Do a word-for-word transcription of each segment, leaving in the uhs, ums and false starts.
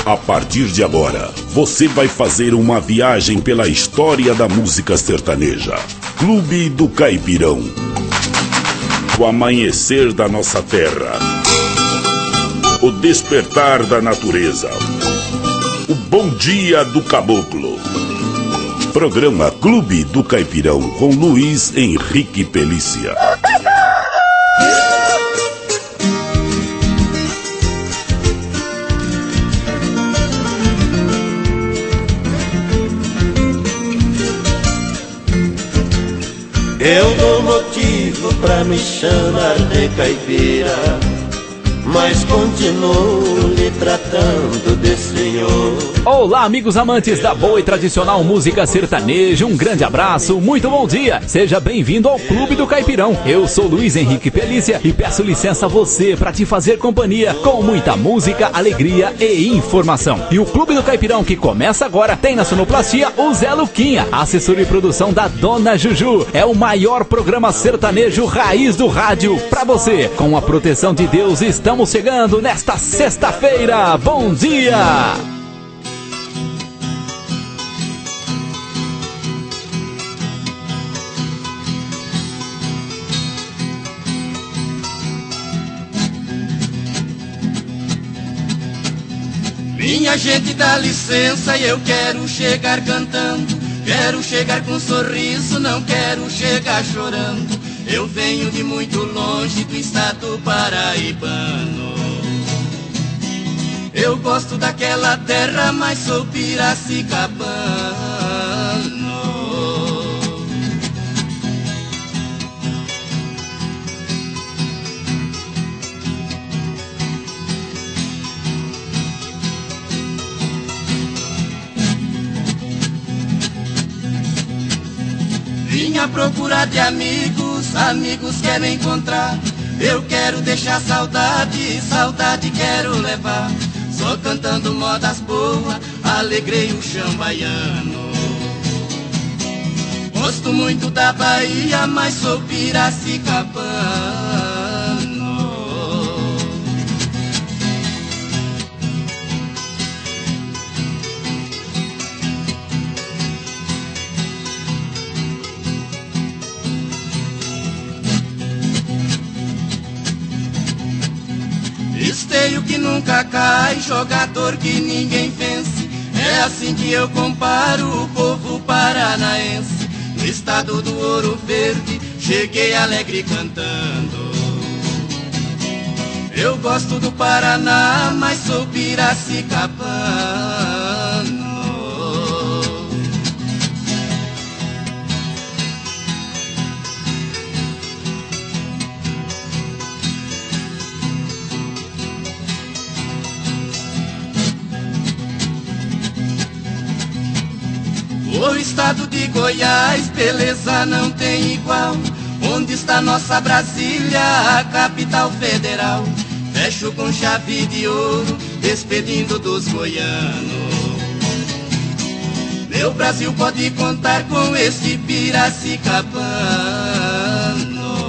A partir de agora, você vai fazer uma viagem pela história da música sertaneja. Clube do Caipirão. O amanhecer da nossa terra. O despertar da natureza. O bom dia do caboclo. Programa Clube do Caipirão com Luiz Henrique Pelícia. Eu dou motivo pra me chamar de caipira, mas continuo lhe tratando de senhor. Olá, amigos amantes da boa e tradicional música sertaneja, um grande abraço, muito bom dia. Seja bem-vindo ao Clube do Caipirão. Eu sou Luiz Henrique Pelícia e peço licença a você para te fazer companhia com muita música, alegria e informação. E o Clube do Caipirão que começa agora tem na sonoplastia o Zé Luquinha, assessor de produção da Dona Juju. É o maior programa sertanejo raiz do rádio para você. Com a proteção de Deus, estamos chegando nesta sexta-feira. Bom dia! Minha gente, dá licença, eu quero chegar cantando, quero chegar com um sorriso, não quero chegar chorando. Eu venho de muito longe do estado paraibano. Eu gosto daquela terra, mas sou piracicabano. Vim à procura de amigos, amigos quero encontrar. Eu quero deixar saudade, saudade quero levar. Só cantando modas boas, alegrei o chão baiano. Gosto muito da Bahia, mas sou piracicabano. Esteio que nunca cai, jogador que ninguém vence. É assim que eu comparo o povo paranaense. No estado do Ouro Verde, cheguei alegre cantando. Eu gosto do Paraná, mas sou piracicabano. O estado de Goiás, beleza não tem igual. Onde está nossa Brasília, a capital federal? Fecho com chave de ouro, despedindo dos goianos. Meu Brasil pode contar com esse piracicabano.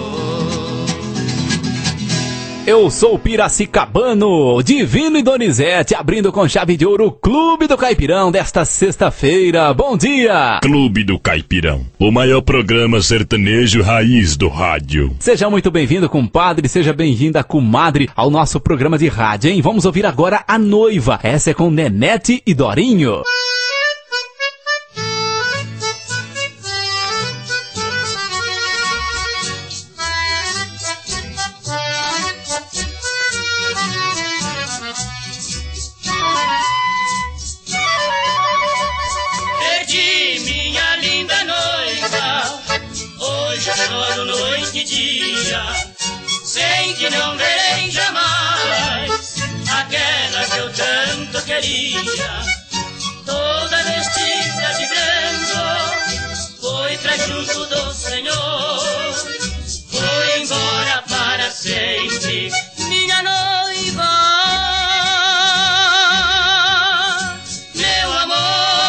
Eu sou o piracicabano, Divino e Donizete, abrindo com chave de ouro o Clube do Caipirão desta sexta-feira. Bom dia! Clube do Caipirão, o maior programa sertanejo raiz do rádio. Seja muito bem-vindo, compadre, seja bem-vinda, comadre, ao nosso programa de rádio, hein? Vamos ouvir agora a noiva. Essa é com Nenete e Dorinho. Noite e dia, sei que não verei jamais aquela que eu tanto queria. Toda vestida de branco foi pra junto do Senhor, foi embora para sempre, minha noiva, meu amor.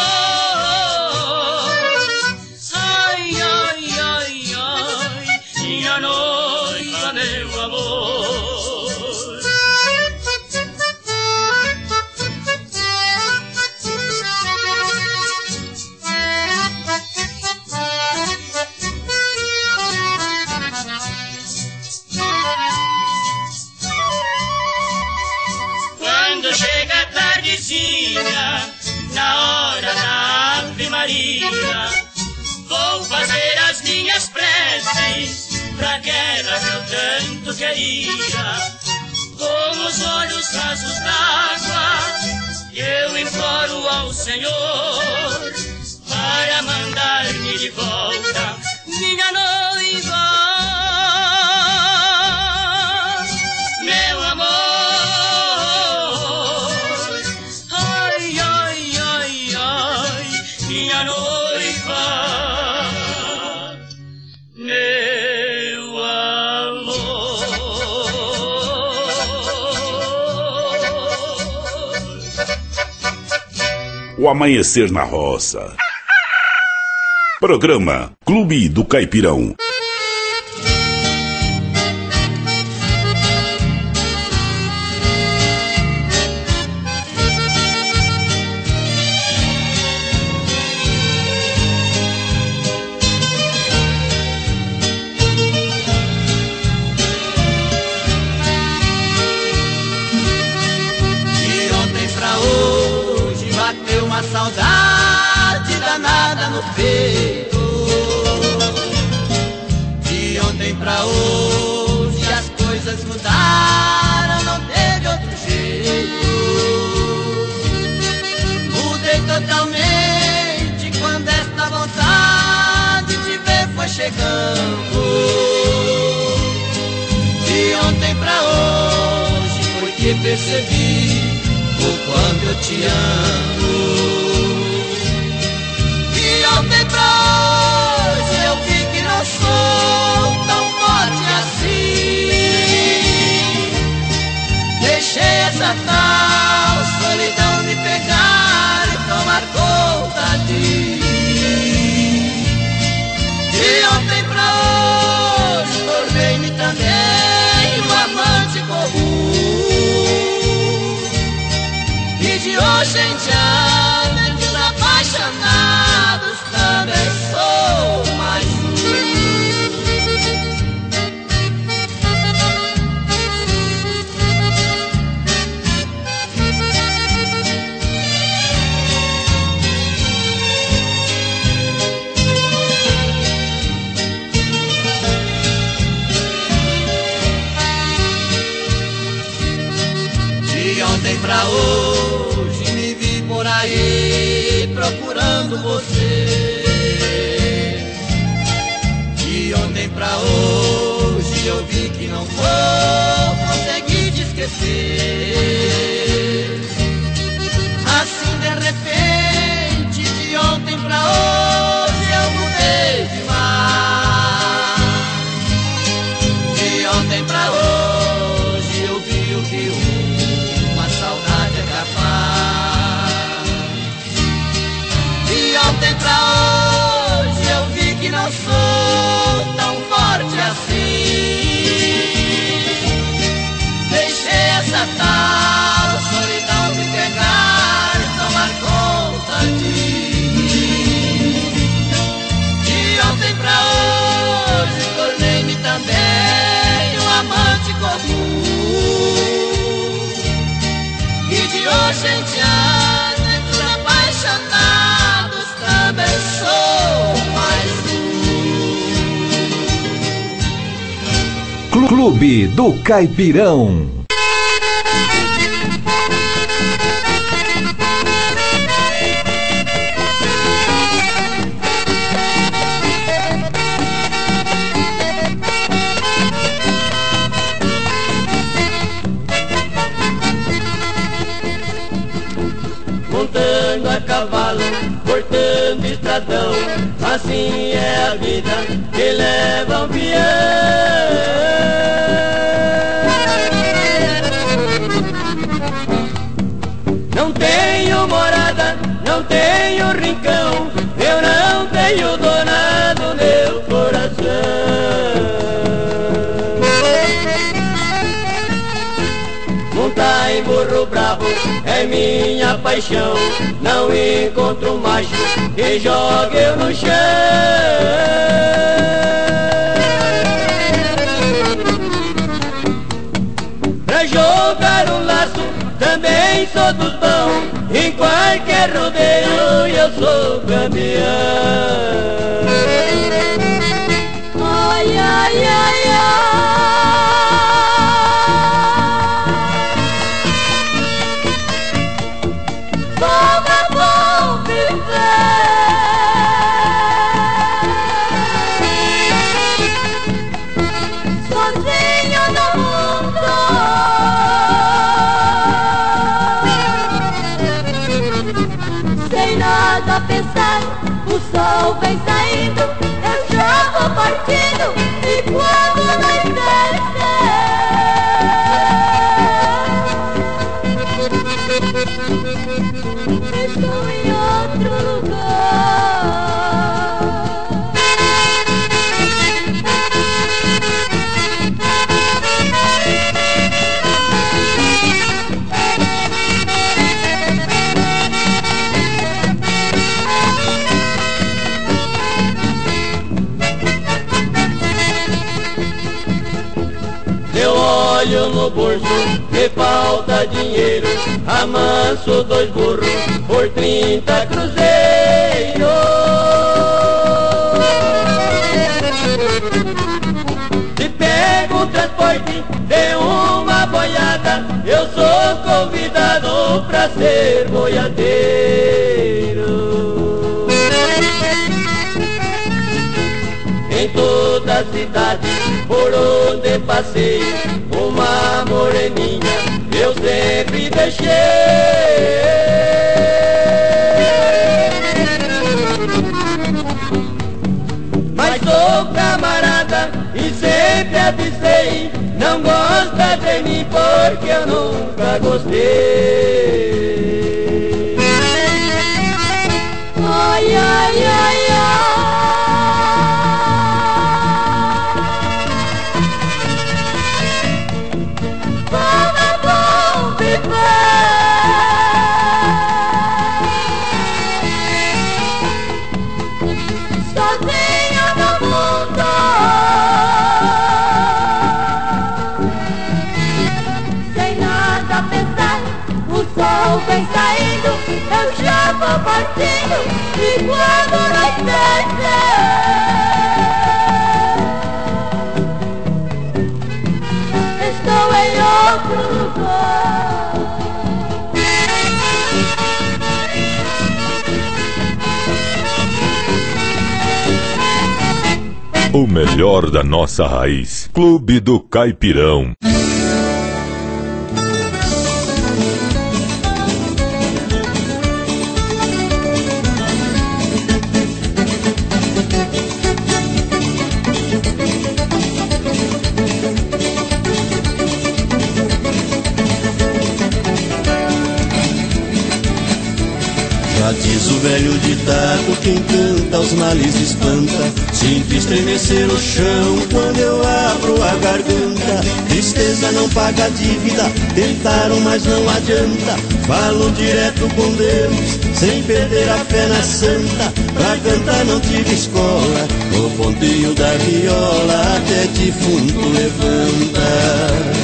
Ai, ai, ai, ai, minha noiva, meu amor. pra guerra que eu tanto queria. Com os olhos rasos d'água, eu imploro ao Senhor para mandar-me de volta minha noiva, meu amor. Ai, ai, ai, ai, minha noiva, meu amor. O Amanhecer na Roça. Programa Clube do Caipirão. De ontem pra hoje bateu uma saudade danada no peito. De ontem pra hoje as coisas mudaram, não teve outro jeito. Mudei totalmente quando esta vontade de ver foi chegando. De ontem pra hoje foi que percebi o quanto eu te amo. De ontem pra hoje eu vi que não sou tão forte assim. Deixei essa tal solidão me pegar e tomar conta de mim. De ontem pra hoje tornei-me também um amante comum. E de hoje em diante os apaixonados também sou mais um. De ontem pra hoje me vi por aí procurando você. De ontem pra hoje eu vi que não vou conseguir te esquecer. Assim de repente, de ontem pra hoje eu mudei demais. De ontem pra hoje eu vi o que uma saudade é capaz. De ontem pra hoje eu vi que não sou tão forte assim. Deixei essa tal solidão me pegar e tomar conta de mim. De ontem pra hoje tornei-me também um amante comum. E de hoje em diante os apaixonados também sou mais um. Clube do Caipirão. Montando a cavalo, cortando estradão, assim é a vida que leva um peão. Não tenho morada, não tenho rincão, eu não tenho dona do meu coração. Montar em burro bravo é minha paixão, não encontro um macho que jogue eu no chão. Pra jogar um laço também sou dos bons, em qualquer rodeio eu sou campeão. Ai, ai, ai. olho no bolso, me falta dinheiro, amanso dois burros por trinta cruzeiros. Se pego o transporte de uma boiada, eu sou convidado pra ser boiadeiro. Em toda a cidade por onde passei, uma moreninha eu sempre deixei. Mas sou camarada e sempre avisei, não gosta de mim porque eu nunca gostei. Ai, ai, ai, ai. Vem saindo, eu já vou partindo, e quando anoitecer, estou em outro lugar. O melhor da nossa raiz. Clube do Caipirão. Já diz o velho ditado, quem canta os males espanta. Sinto estremecer o chão quando eu abro a garganta. Tristeza não paga dívida, tentaram mas não adianta. Falo direto com Deus, sem perder a fé na santa. Pra cantar não tive escola, o ponteio da viola até defunto levanta.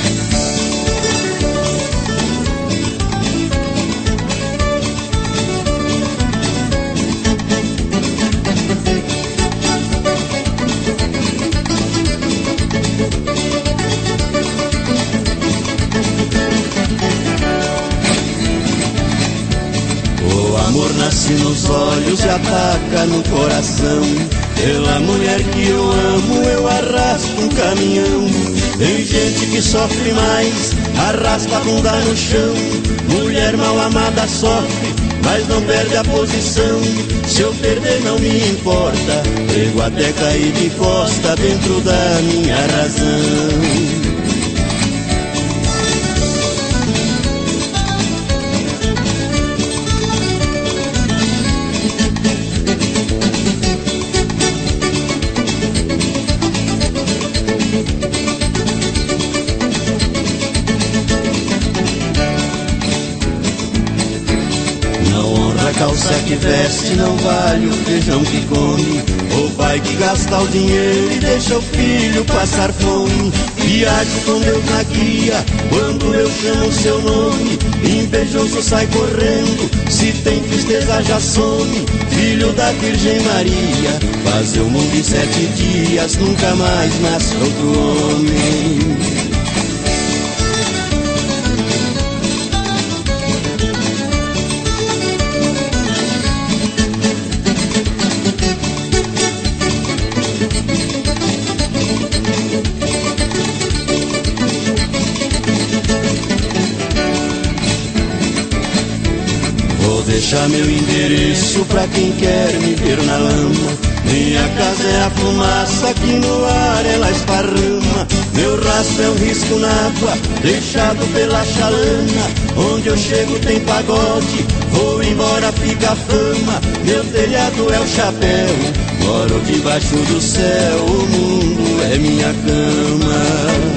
Nasce nos olhos e ataca no coração. Pela mulher que eu amo eu arrasto um caminhão. Tem gente que sofre mais, arrasta a bunda no chão. Mulher mal amada sofre, mas não perde a posição. Se eu perder não me importa, prego até cair de costa dentro da minha razão. Calça que veste não vale o feijão que come. O pai que gasta o dinheiro e deixa o filho passar fome. Viajo com Deus na guia quando eu chamo seu nome. Invejoso sai correndo, se tem tristeza já some. Filho da Virgem Maria, fazer o mundo em sete dias, nunca mais nasce outro homem. Deixa meu endereço pra quem quer me ver na lama. Minha casa é a fumaça que no ar ela esparrama. Meu rastro é um risco na água deixado pela chalana. Onde eu chego tem pagode, vou embora fica a fama. Meu telhado é o chapéu, moro debaixo do céu. O mundo é minha cama.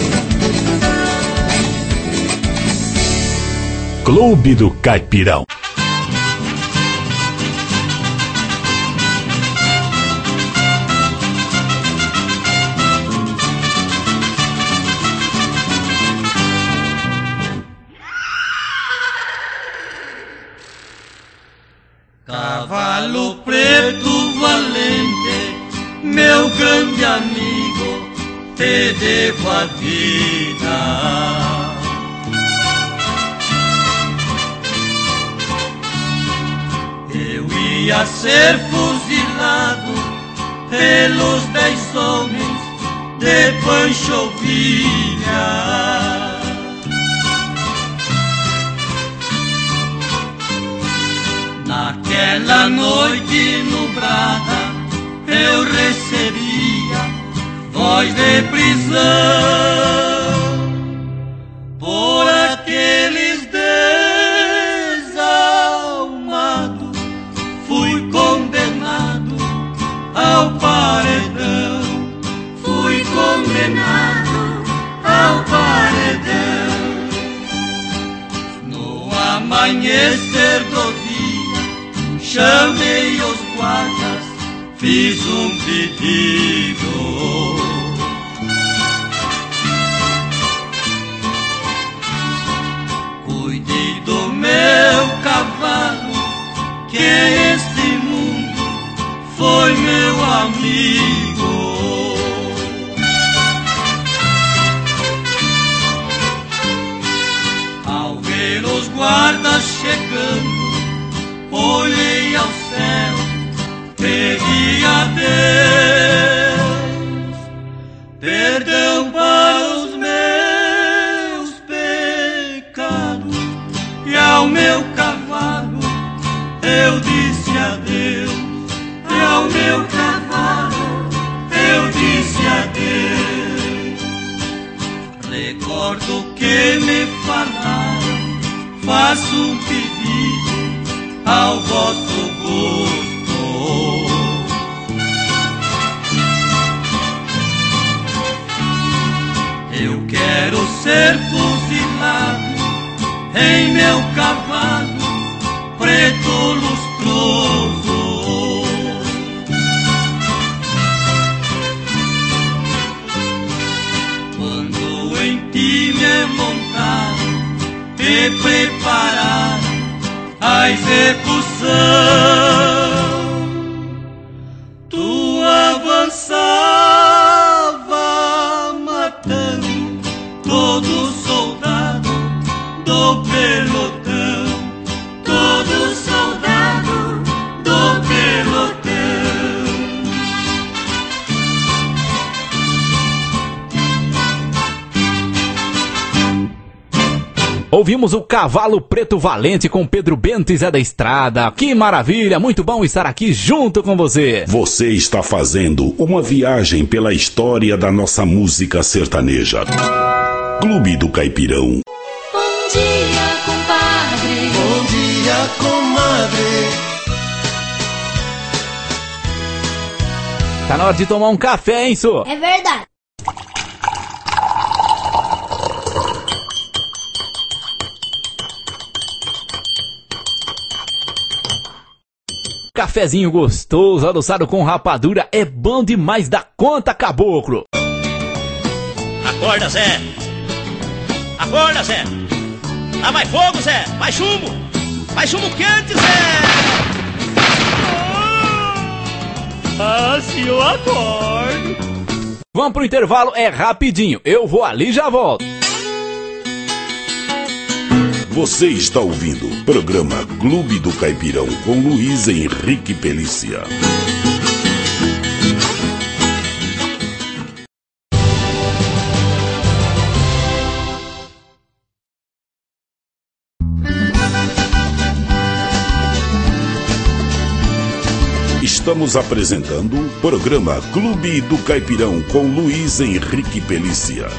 Clube do Caipirão. te devo a vida. Eu ia ser fuzilado pelos dez homens de Pancho Villa. Naquela noite nublada eu recebia voz de prisão por aqueles desalmados. Fui condenado ao paredão, fui condenado ao paredão. No amanhecer do dia chamei os guardas, fiz um pedido. Cuide do meu cavalo, que este mundo foi meu amigo. Ao ver os guardas chegando, olhei ao céu, pedi a Deus perdão para os meus pecados, e ao meu cavalo eu disse adeus, e ao meu cavalo eu disse adeus. Recordo que me falaram, faço um pedido ao vosso gosto. Eu quero ser fuzilado em meu cavalo preto lustroso. Quando em ti me montaram e prepararam a execução, tu avançava matando todo soldado do pelotão, todo soldado do pelotão. Ouvimos o Cavalo Preto Valente com Pedro Bento e Zé da Estrada. Que maravilha, muito bom estar aqui junto com você. Você está fazendo uma viagem pela história da nossa música sertaneja. Clube do Caipirão. Bom dia, compadre. Bom dia, comadre. Tá na hora de tomar um café, hein, Sô? É verdade. Cafezinho gostoso, adoçado com rapadura, é bom demais da conta, caboclo. Acorda, Zé! Acorda, Zé! Dá mais fogo, Zé! Mais chumbo! Mais chumbo quente, Zé! Ah, se eu acordo! Vamos pro intervalo, é rapidinho. Eu vou ali e já volto. Você está ouvindo o programa Clube do Caipirão com Luiz Henrique Pelícia. Estamos apresentando o programa Clube do Caipirão com Luiz Henrique Pelícia.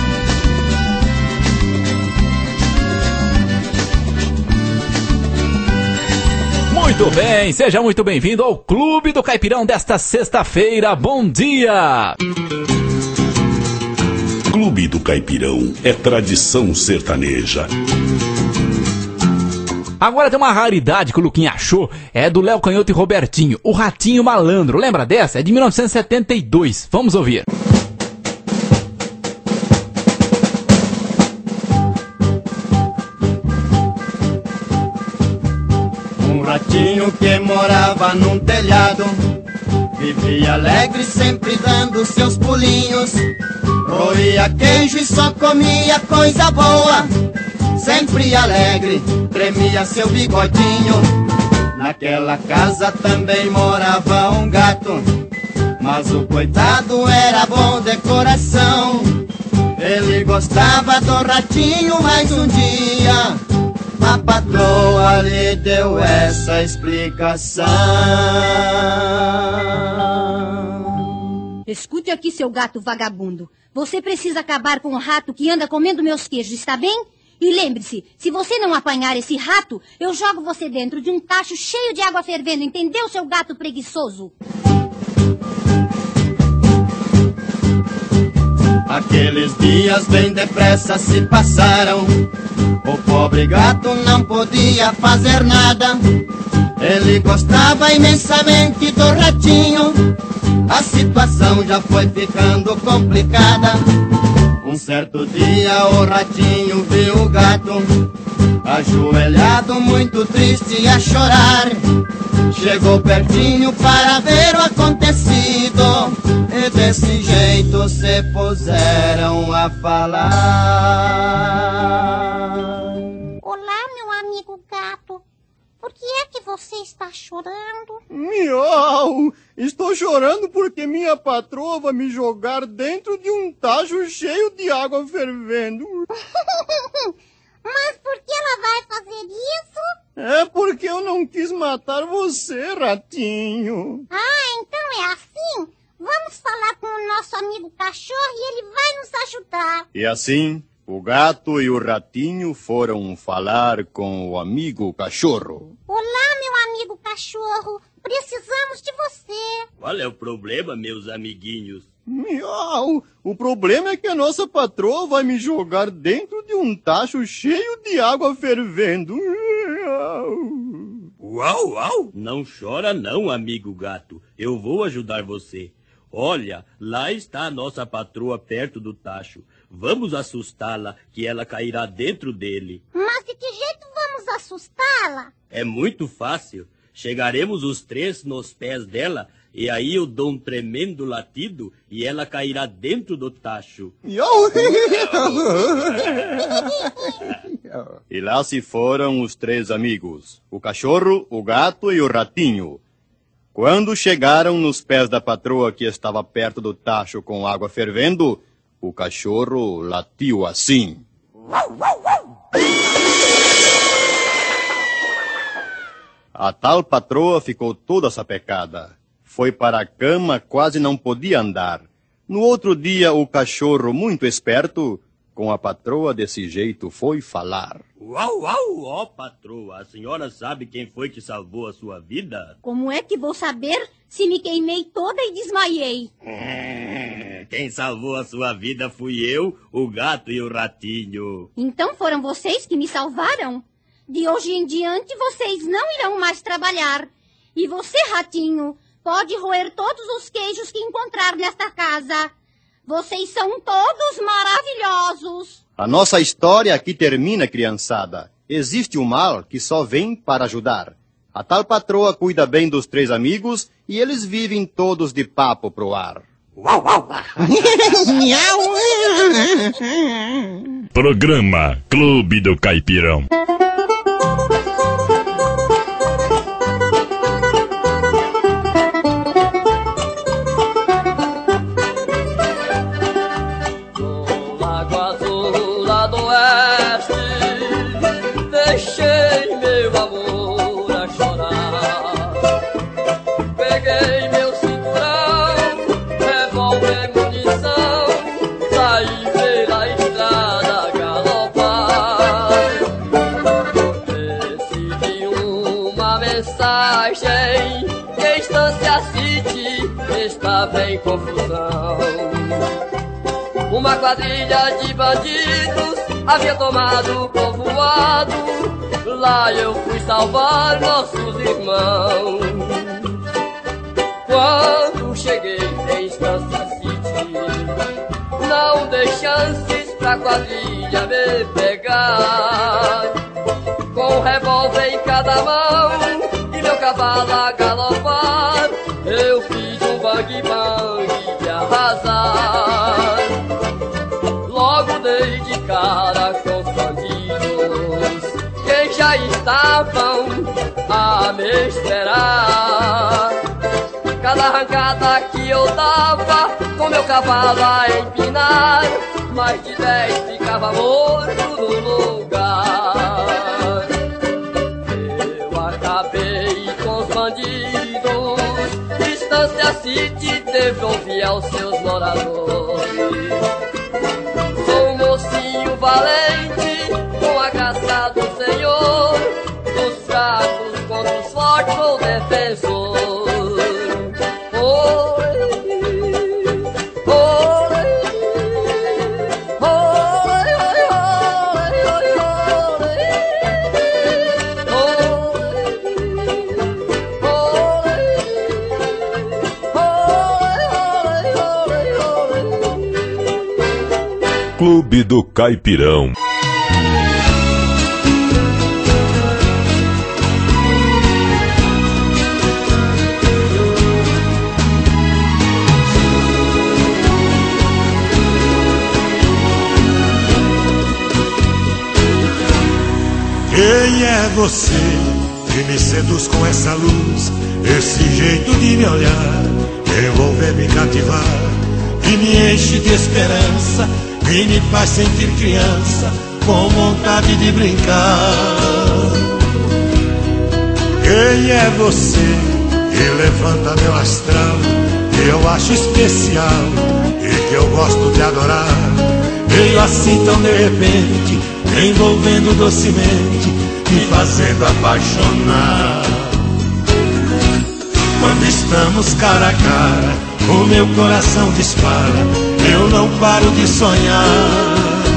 Muito bem, seja muito bem-vindo ao Clube do Caipirão desta sexta-feira. Bom dia! Clube do Caipirão é tradição sertaneja. Agora tem uma raridade que o Luquinha achou, é do Léo Canhoto e Robertinho, o Ratinho Malandro. Lembra dessa? É de mil novecentos e setenta e dois. Vamos ouvir. Um ratinho que morava num telhado Vivia alegre, sempre dando seus pulinhos, roía queijo e só comia coisa boa. Sempre alegre, tremia seu bigodinho. Naquela casa também morava um gato, mas o coitado era bom de coração. Ele gostava do ratinho, mas um dia a patroa lhe deu essa explicação. Escute aqui, seu gato vagabundo. Você precisa acabar com o rato que anda comendo meus queijos, está bem? E lembre-se, se você não apanhar esse rato, eu jogo você dentro de um tacho cheio de água fervendo, entendeu, seu gato preguiçoso? Aqueles dias bem depressa se passaram. O pobre gato não podia fazer nada. Ele gostava imensamente do ratinho. A situação já foi ficando complicada. Um certo dia o ratinho viu o gato ajoelhado, muito triste a chorar. Chegou pertinho para ver o acontecido e desse jeito se puseram a falar. Olá, meu amigo gato. Por que é que você está chorando? Miau! Estou chorando porque minha patroa vai me jogar dentro de um tacho cheio de água fervendo. Mas por que ela vai fazer isso? É porque eu não quis matar você, ratinho. Ah, então é assim? Vamos falar com o nosso amigo cachorro e ele vai nos ajudar. E assim, o gato e o ratinho foram falar com o amigo cachorro. Olá, meu amigo cachorro. Precisamos de você. Qual é o problema, meus amiguinhos? Miau! O problema é que a nossa patroa vai me jogar dentro de um tacho cheio de água fervendo. Uau, uau! Não chora não, amigo gato. Eu vou ajudar você. Olha, lá está a nossa patroa perto do tacho. Vamos assustá-la, que ela cairá dentro dele. Mas de que jeito vamos assustá-la? É muito fácil. Chegaremos os três nos pés dela, e aí eu dou um tremendo latido e ela cairá dentro do tacho. E lá se foram os três amigos, o cachorro, o gato e o ratinho. Quando chegaram nos pés da patroa que estava perto do tacho com água fervendo, o cachorro latiu assim. A tal patroa ficou toda sapecada. Foi para a cama, quase não podia andar. No outro dia, o cachorro, muito esperto, com a patroa desse jeito, foi falar. Uau, uau, ó patroa, a senhora sabe quem foi que salvou a sua vida? Como é que vou saber se me queimei toda e desmaiei? Quem salvou a sua vida fui eu, o gato e o ratinho. Então foram vocês que me salvaram? De hoje em diante vocês não irão mais trabalhar. E você, ratinho, pode roer todos os queijos que encontrar nesta casa. Vocês são todos maravilhosos. A nossa história aqui termina, criançada. Existe um mal que só vem para ajudar. A tal patroa cuida bem dos três amigos e eles vivem todos de papo pro ar. Uau, uau. Programa Clube do Caipirão. Em confusão, uma quadrilha de bandidos havia tomado o povoado. Lá eu fui salvar nossos irmãos. Quando cheguei em Estância City, não dei chances pra quadrilha me pegar. Com um revólver em cada mão e meu cavalo a galopar, eu fiz um bang bang de arrasar. Logo dei de cara com os bandidos que já estavam a me esperar. Cada arrancada que eu dava com meu cavalo a empinar, mais de dez ficava morto no lugar. Eu acabei com os bandidos, Distância City devolvi aos seus moradores. Sou um mocinho valente, com a graça do Senhor, dos fracos contra os fortes sou defensor. Clube do Caipirão. Quem é você que me seduz com essa luz, esse jeito de me olhar, envolver, me cativar, que me enche de esperança, que me faz sentir criança, com vontade de brincar? Quem é você que levanta meu astral, que eu acho especial e que eu gosto de adorar? Veio assim tão de repente, envolvendo docemente, me fazendo apaixonar. Quando estamos cara a cara, o meu coração dispara, eu não paro de sonhar.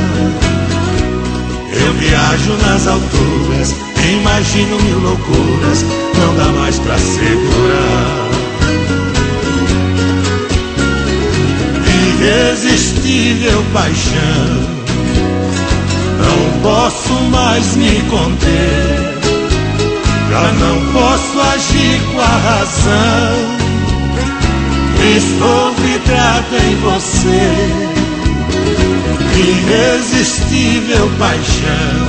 Eu viajo nas alturas, imagino mil loucuras, não dá mais pra segurar. Irresistível paixão, não posso mais me conter, já não posso agir com a razão. Estou vidrado em você, irresistível paixão.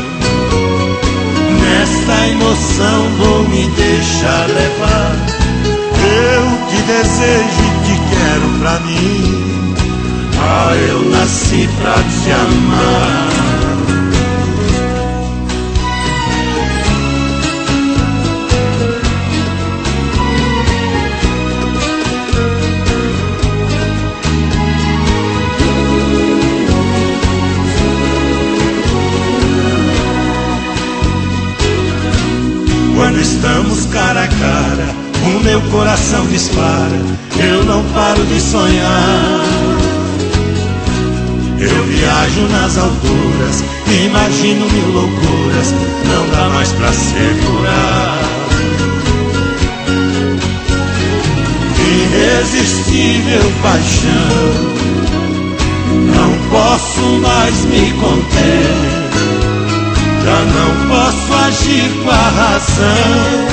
Nesta emoção vou me deixar levar. Eu te desejo e te quero pra mim. Ah, eu nasci pra te amar. Quando estamos cara a cara, o meu coração dispara, eu não paro de sonhar. Eu viajo nas alturas, imagino mil loucuras, não dá mais pra segurar. Irresistível paixão, não posso mais me conter, já não posso agir com a razão.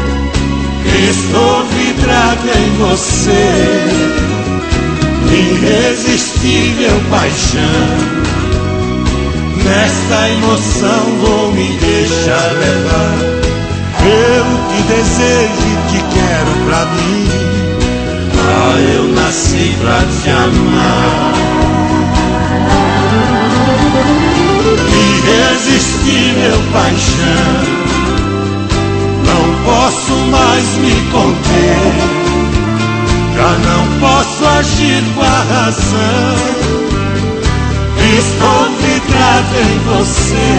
Estou vidrado em você, irresistível paixão. Nesta emoção vou me deixar levar. Eu te desejo e te quero pra mim. Ah, eu nasci pra te amar. Irresistível paixão, não posso mais me conter, já não posso agir com a razão. Estou vidrado em você,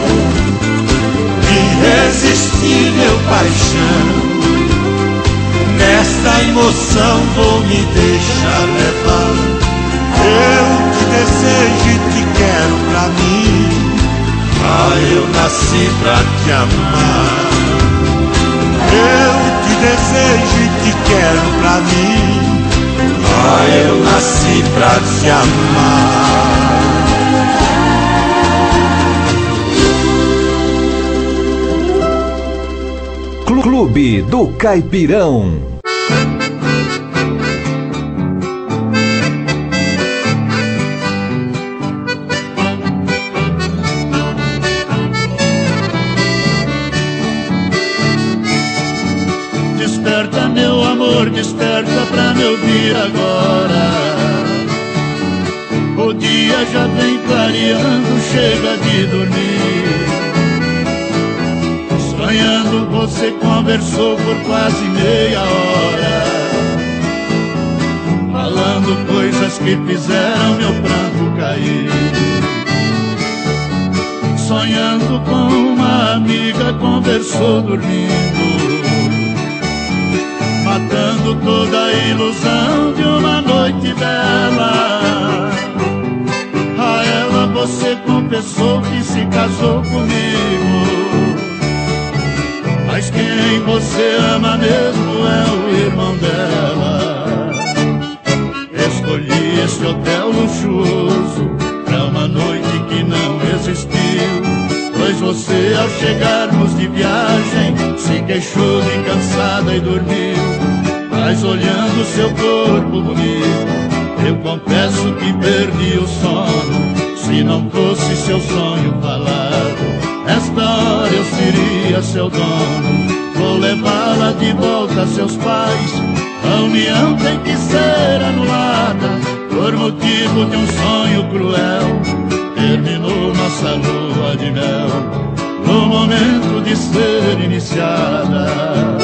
irresistível paixão. Nesta emoção vou me deixar levar. Eu te desejo e te quero pra mim. Ah, eu nasci pra te amar. Eu te desejo e te quero pra mim. Ah, eu nasci pra te amar. Clube do Caipirão. dormir agora. O dia já vem clareando, chega de dormir. Sonhando você conversou por quase meia hora, falando coisas que fizeram meu pranto cair. Sonhando com uma amiga conversou dormindo, matando toda a ilusão de uma noite bela. A ela você confessou que se casou comigo, mas quem você ama mesmo é o irmão dela. Escolhi esse hotel luxuoso pra uma noite que não existiu, pois você ao chegarmos de viagem se queixou de cansada e dormiu. Mas olhando seu corpo bonito, eu confesso que perdi o sono. Se não fosse seu sonho falado, esta hora eu seria seu dono. Vou levá-la de volta a seus pais. A união tem que ser anulada por motivo de um sonho cruel. Terminou nossa lua de mel no momento de ser iniciada.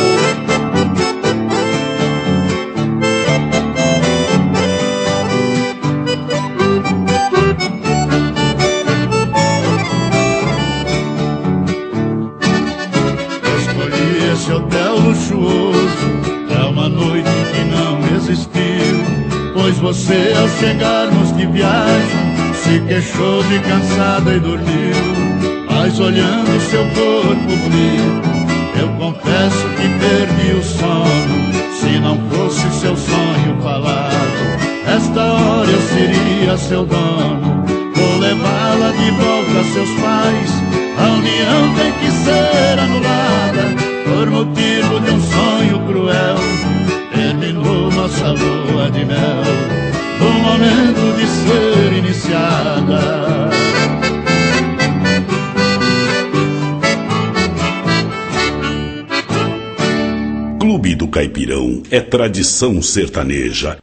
Hotel luxuoso pra uma noite que não existiu, pois você ao chegarmos de viagem se queixou de cansada e dormiu. Mas olhando seu corpo bonito, eu confesso que perdi o sono. Se não fosse seu sonho falado, esta hora eu seria seu dono. Vou levá-la de volta a seus pais. A união tem que ser anulada por motivo de um sonho cruel. Terminou nossa lua de mel no momento de ser iniciada. Clube do Caipirão é tradição sertaneja.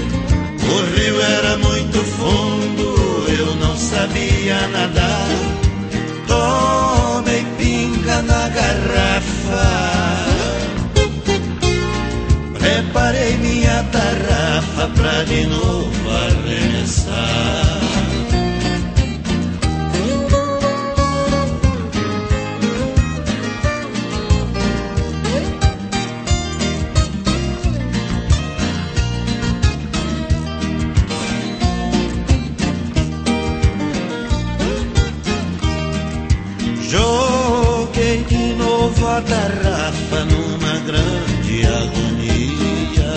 O rio era muito fundo, eu não sabia nadar. Joguei de novo a tarrafa numa grande agonia,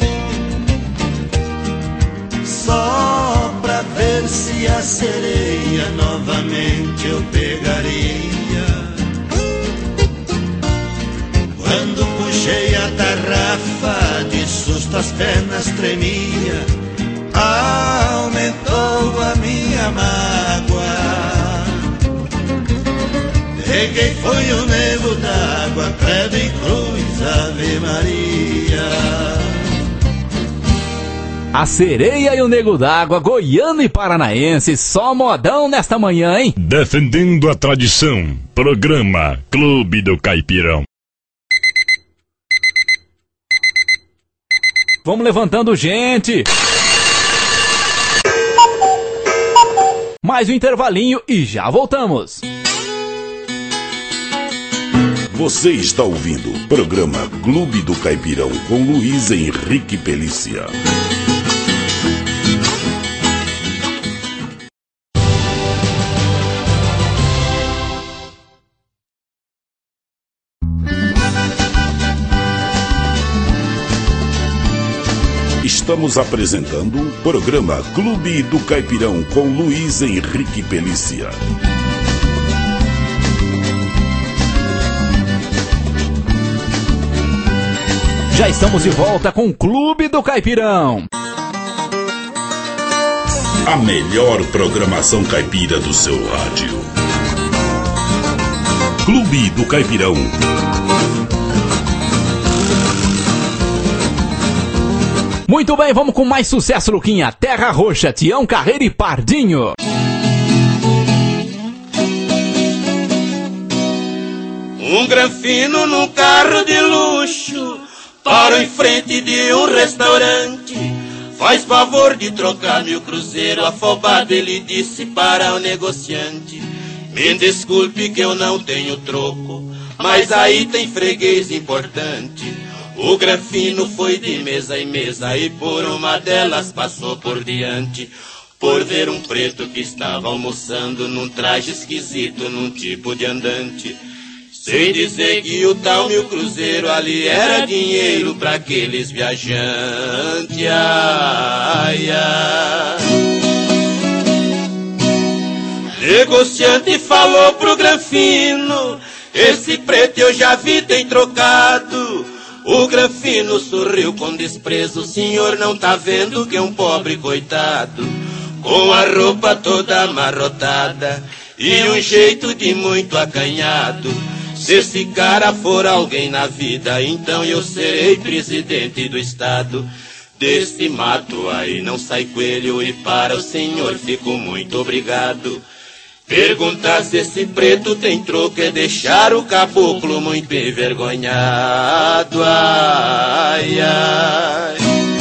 só pra ver se a sereia novamente eu pegaria. Quando puxei a tarrafa, de susto as pernas tremia, aumentou a minha mágoa. Peguei foi o nego d'água, credo e cruz, Ave Maria. A Sereia e o Nego d'Água, goiano e paranaense, só modão nesta manhã, hein? Defendendo a tradição, programa Clube do Caipirão. Vamos levantando, gente! Mais um intervalinho e já voltamos. Você está ouvindo o programa Clube do Caipirão com Luiz Henrique Pelícia. Estamos apresentando o programa Clube do Caipirão com Luiz Henrique Pelícia. Já estamos de volta com o Clube do Caipirão. A melhor programação caipira do seu rádio. Clube do Caipirão. Muito bem, vamos com mais sucesso, Luquinha. Terra Roxa, Tião Carreira e Pardinho. Um granfino num carro de luxo para em frente de um restaurante. Faz favor de trocar meu cruzeiro, afobado ele disse para o negociante. Me desculpe que eu não tenho troco, mas aí tem freguês importante. O granfino foi de mesa em mesa e por uma delas passou por diante, por ver um preto que estava almoçando num traje esquisito, num tipo de andante. Sem dizer que o tal meu cruzeiro ali era dinheiro pra aqueles viajantes. Ai, ai. Negociante falou pro granfino: esse preto eu já vi tem trocado. O granfino sorriu com desprezo: o senhor não tá vendo que é um pobre coitado, com a roupa toda amarrotada e um jeito de muito acanhado. Se esse cara for alguém na vida, então eu serei presidente do estado. Desse mato aí não sai coelho e para o senhor fico muito obrigado. Perguntar se esse preto tem troco é deixar o caboclo muito envergonhado. Ai, ai.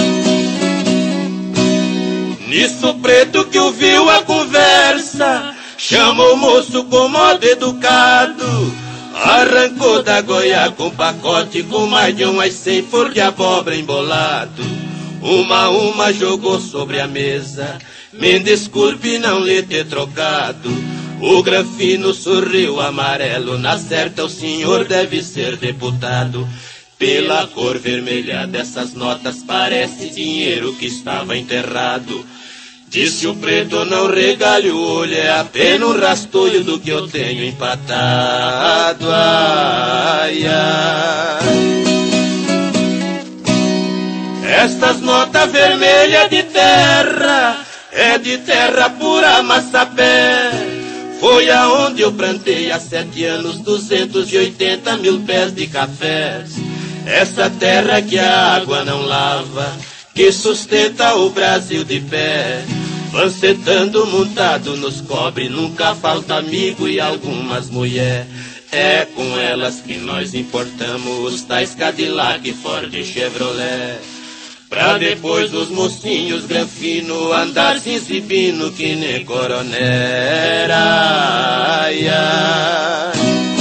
Nisso o preto que ouviu a conversa chamou o moço com modo educado, arrancou da goia com pacote com mais de umas cem flor de abóbora embolado. Uma a uma jogou sobre a mesa: me desculpe não lhe ter trocado. O granfino sorriu amarelo: na certa o senhor deve ser deputado. Pela cor vermelha dessas notas parece dinheiro que estava enterrado. Disse o preto: não regalhe o olho, é apenas um rastolho do que eu tenho empatado. Ai, ai. Estas notas vermelhas de terra é de terra pura massapé. Foi aonde eu plantei há sete anos duzentos e oitenta mil pés de cafés. Essa terra que a água não lava, que sustenta o Brasil de pé. Pancetando montado nos cobre, nunca falta amigo e algumas mulher. É com elas que nós importamos os tais Cadillac, Ford e Chevrolet. Pra depois os mocinhos granfino andar se exibindo que nem coronel. Ai, ai.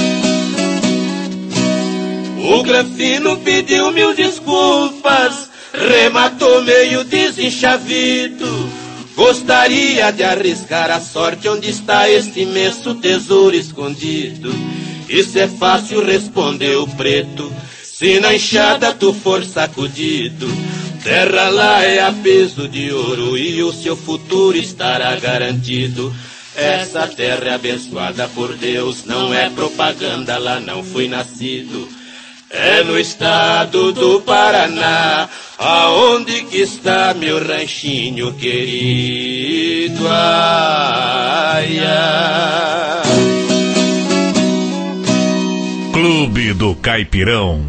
O granfino pediu mil desculpas, rematou meio desenchavido. Gostaria de arriscar a sorte, onde está este imenso tesouro escondido? Isso é fácil, respondeu o preto, se na enxada tu for sacudido. Terra lá é a peso de ouro e o seu futuro estará garantido. Essa terra é abençoada por Deus, não é propaganda, lá não fui nascido. É no estado do Paraná, aonde que está meu ranchinho querido. Ai, ai. Clube do Caipirão.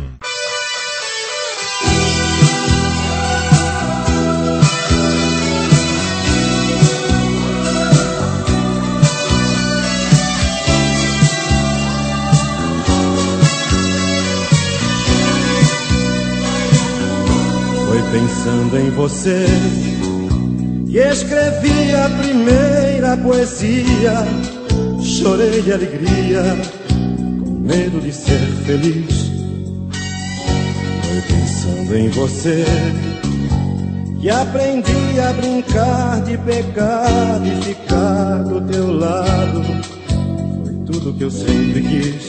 Foi pensando em você que escrevi a primeira poesia. Chorei de alegria, com medo de ser feliz. Foi pensando em você que aprendi a brincar de pecar e ficar do teu lado. Foi tudo que eu sempre quis.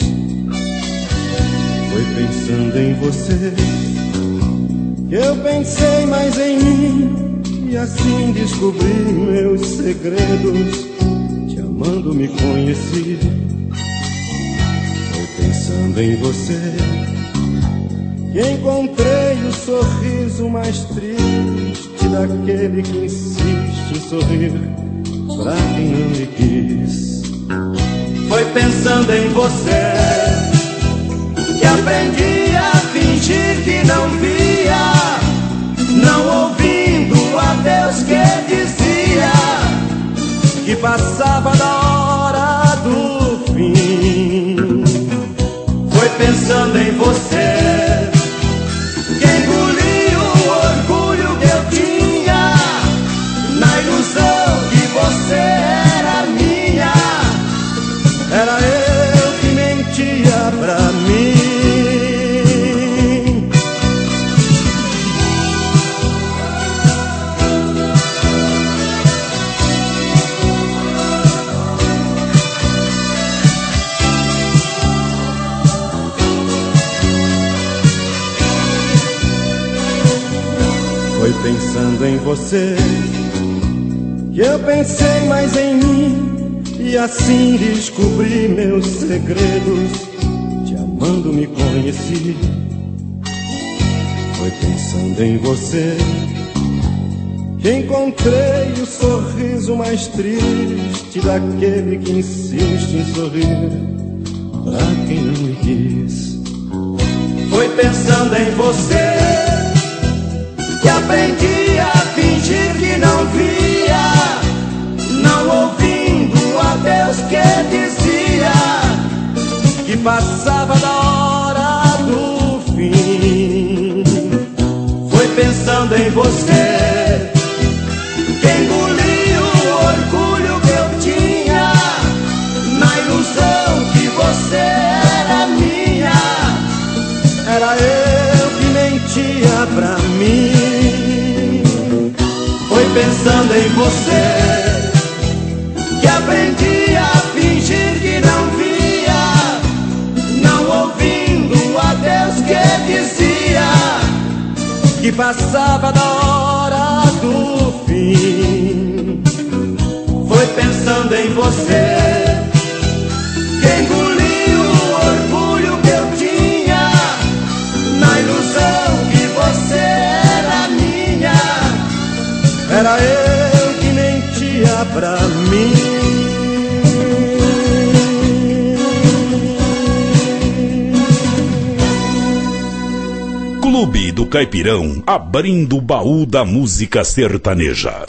Foi pensando em você que eu pensei mais em mim e assim descobri meus segredos. Te amando me conheci. Foi pensando em você que encontrei o sorriso mais triste daquele que insiste em sorrir pra quem não lhe quis. Foi pensando em você que aprendi a fingir que não via, não ouvindo a Deus que dizia que passava da hora do fim. Foi pensando em você que engoli o orgulho que eu tinha, na ilusão que você era minha. Era eu que mentia pra mim. Foi pensando em você que eu pensei mais em mim e assim descobri meus segredos. Te amando me conheci. Foi pensando em você que encontrei o sorriso mais triste daquele que insiste em sorrir pra quem não me quis. Foi pensando em você que aprendi a fingir que não via, não ouvindo a Deus que dizia que passava da hora do fim. Foi pensando em você que engoli o orgulho que eu tinha, na ilusão que você era minha. Era eu que mentia pra mim. Foi pensando em você que aprendi a fingir que não via, não ouvindo a Deus que dizia que passava da hora do fim. Foi pensando em você que engoli o orgulho que eu tinha, na ilusão que você era minha. Era eu que mentia pra mim. Clube do Caipirão, abrindo o baú da música sertaneja.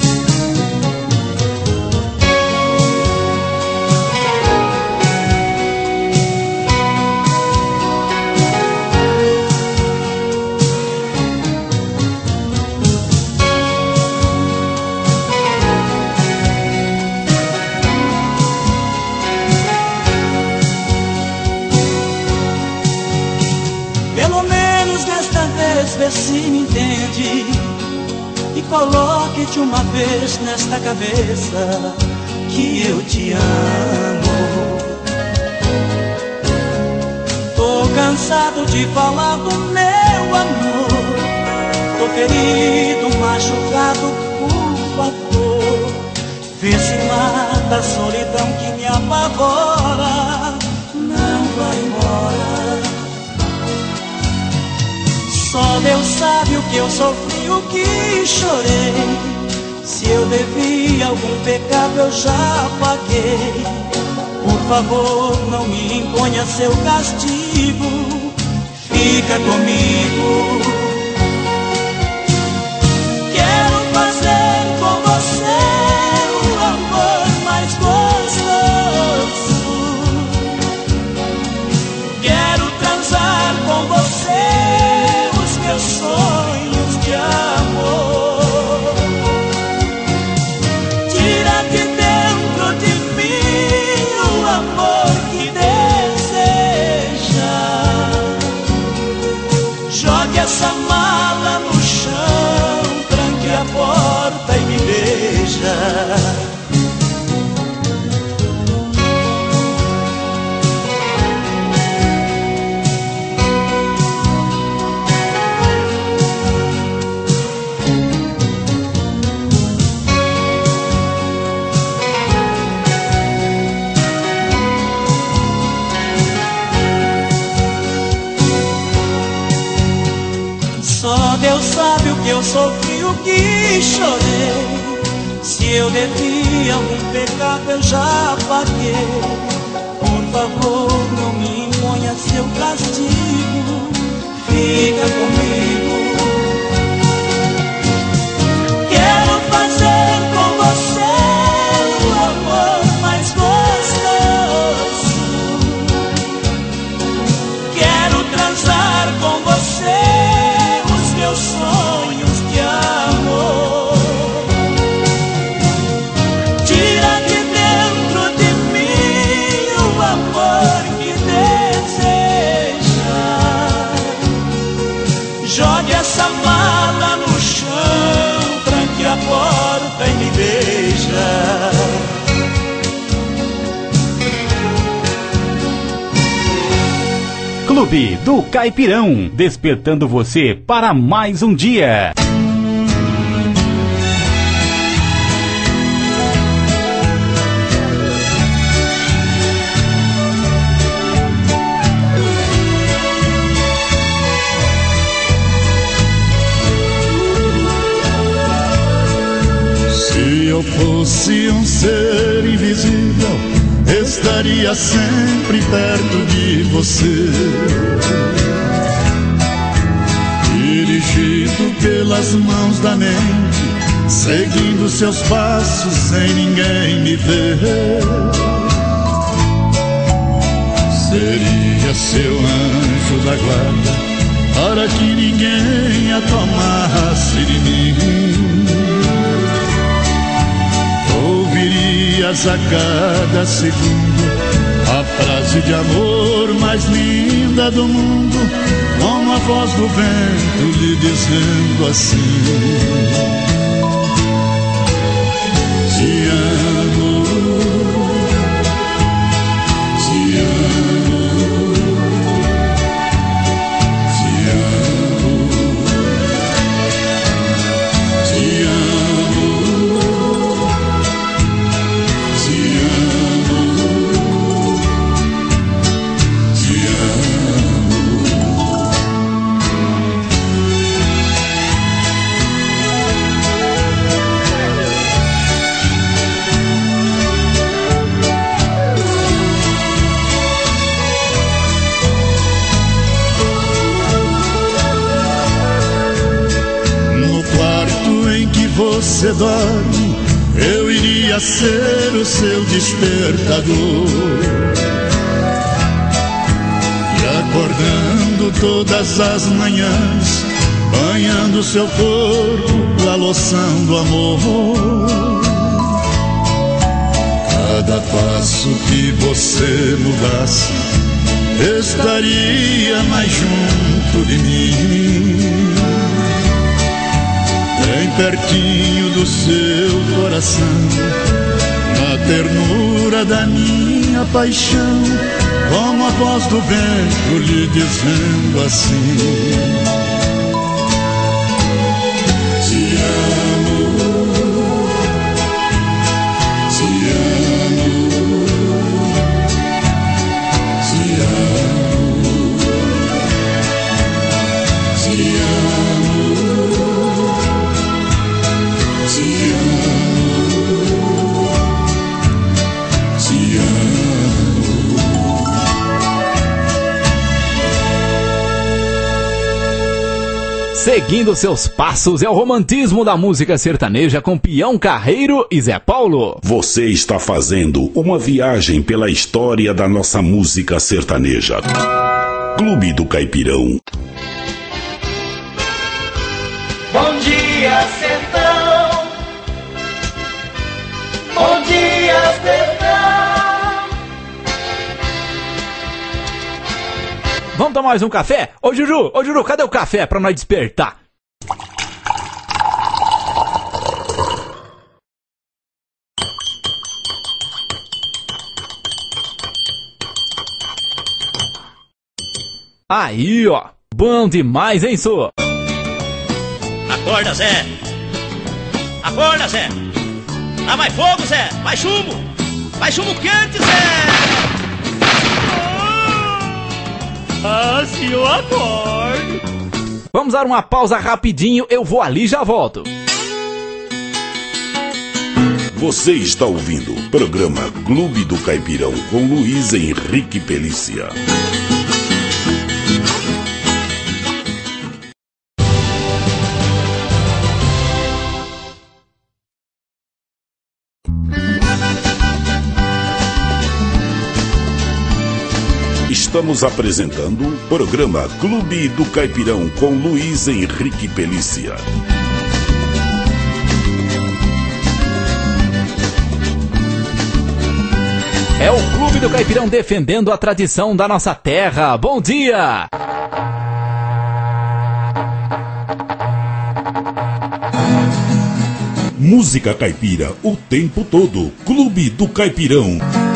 coloque de uma vez nesta cabeça que eu te amo. Tô cansado de falar do meu amor, tô ferido, machucado, por favor, vê se mata a solidão que me apavora. Não vai embora. Só Deus sabe o que eu sofri, o que chorei. Se eu devia algum pecado eu já paguei. Por favor, não me imponha seu castigo, fica comigo. Quero fazer com você o amor mais gostoso. Quero transar com você os meus sonhos de amor. Tira de dentro de mim o amor que deseja. Jogue essa mala no chão, tranque a porta e me beija. Deus sabe o que eu sofri, o que chorei. Se eu devia algum pecado eu já paguei. Por favor, não me imponha seu castigo, fica comigo. Quero fazer com você o amor mais gostoso. Quero transar com você meus sonhos de amor. Tira de dentro de mim o amor que deseja. Jogue essa mala no chão, tranque a porta e me beija. Clube do Caipirão, despertando você para mais um dia. Se eu fosse um ser invisível, estaria sempre perto de você, dirigido pelas mãos da mente, seguindo seus passos sem ninguém me ver. Seria seu anjo da guarda para que ninguém a tomasse de mim. Ouvirias a cada segundo a frase de amor mais linda do mundo, como a voz do vento lhe dizendo assim: te amo, te amo, te amo, te amo. Você dorme, eu iria ser o seu despertador, e acordando todas as manhãs, banhando seu corpo a loção do amor. Cada passo que você mudasse, estaria mais junto de mim. Em pertinho do seu coração, na ternura da minha paixão, como a voz do vento lhe dizendo assim: te amo, te amo, te amo, te amo, te amo, te amo. Seguindo seus passos é o romantismo da música sertaneja com Peão Carreiro e Zé Paulo. Você está fazendo uma viagem pela história da nossa música sertaneja. Clube do Caipirão. Bom dia, sertão. Bom dia, sertão. Vamos tomar mais um café? Ô Juju, ô Juju, cadê o café pra nós despertar? Aí, ó. Bom demais, hein, Sô? Acorda, Zé. Acorda, Zé. Dá mais fogo, Zé. Mais chumbo. Mais chumbo quente, Zé. Ah, se eu acordo. Vamos dar uma pausa rapidinho, eu vou ali e já volto. Você está ouvindo o programa Clube do Caipirão com Luiz Henrique Pelícia. Estamos apresentando o programa Clube do Caipirão com Luiz Henrique Pelícia. É o Clube do Caipirão defendendo a tradição da nossa terra. Bom dia! Música caipira o tempo todo. Clube do Caipirão.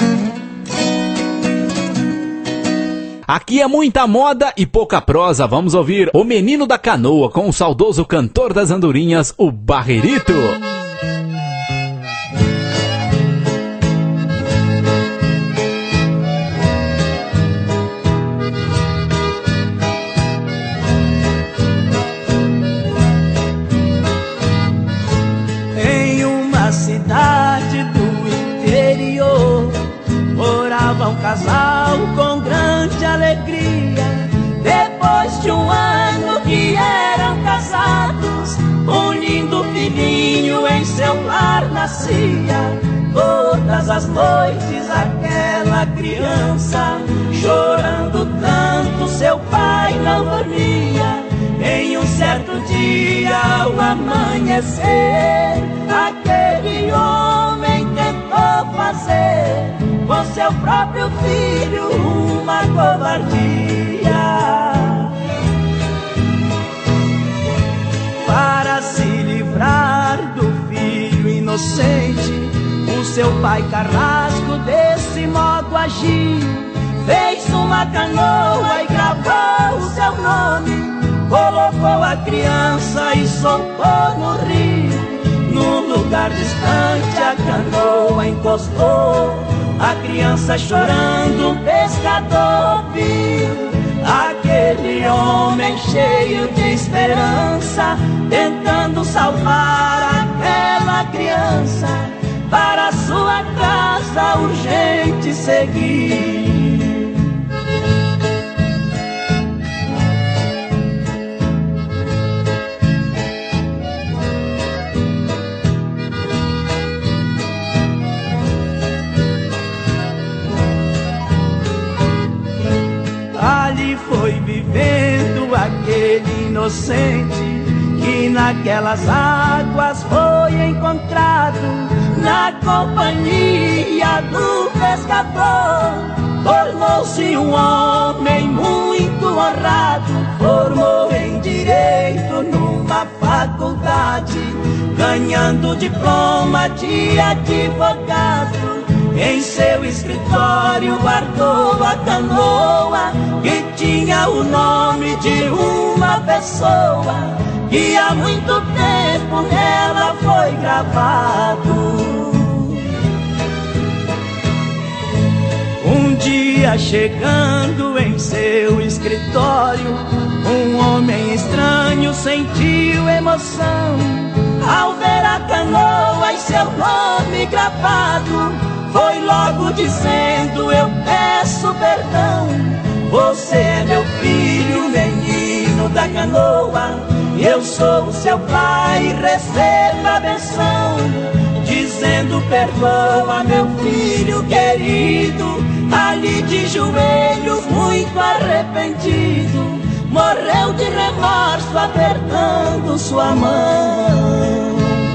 Aqui é muita moda e pouca prosa. Vamos ouvir O Menino da Canoa com o saudoso cantor das andorinhas, o Barrerito. Em uma cidade do interior morava um casal com grande alegria. Depois de um ano que eram casados, um lindo filhinho em seu lar nascia. Todas as noites aquela criança, chorando tanto, seu pai não dormia. Em um certo dia, ao amanhecer, aquele homem tentou fazer com seu próprio filho uma covardia. Para se livrar do filho inocente, o seu pai carrasco desse modo agiu. Fez uma canoa e gravou o seu nome, colocou a criança e soltou no rio. Num lugar distante a canoa encostou, a criança chorando um pescador viu. Aquele homem cheio de esperança, tentando salvar aquela criança, para sua casa urgente seguir. Ali foi vivendo aquele inocente que naquelas águas foi encontrado, na companhia do pescador. Tornou-se um homem muito honrado, formou em direito numa faculdade, ganhando diploma de advogado. Em seu escritório guardou a canoa que tinha o nome de uma pessoa que há muito tempo nela foi gravado. Um dia chegando em seu escritório, um homem estranho sentiu emoção ao ver a canoa e seu nome gravado. Foi logo dizendo: eu peço perdão, você é meu filho, menino da canoa. Eu sou o seu pai, receba a benção. Dizendo: perdoa, meu filho querido. Ali de joelhos, muito arrependido, morreu de remorso, apertando sua mão.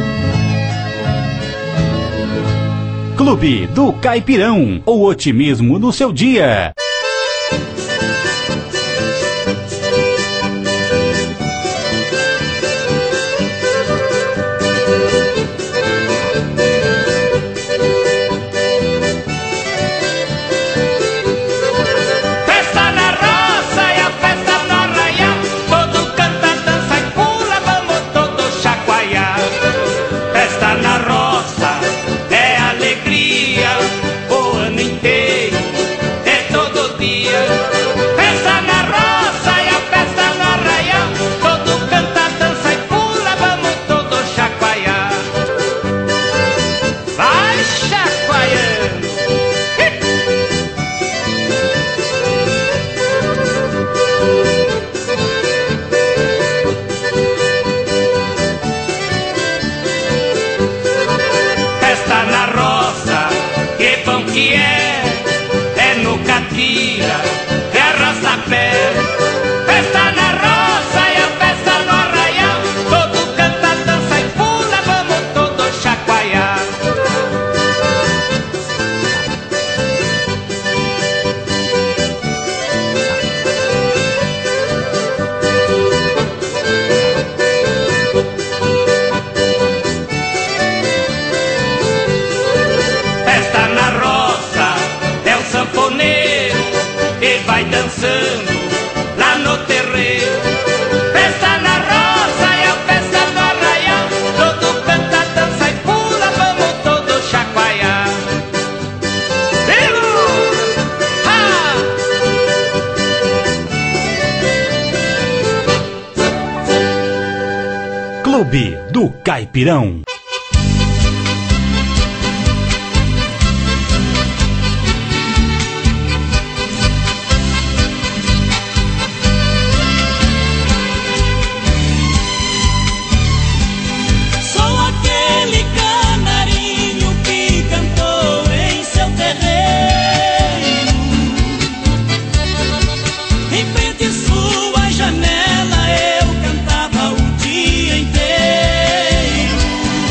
Clube do Caipirão, o otimismo no seu dia. Clube do Caipirão. Janela eu cantava o dia inteiro.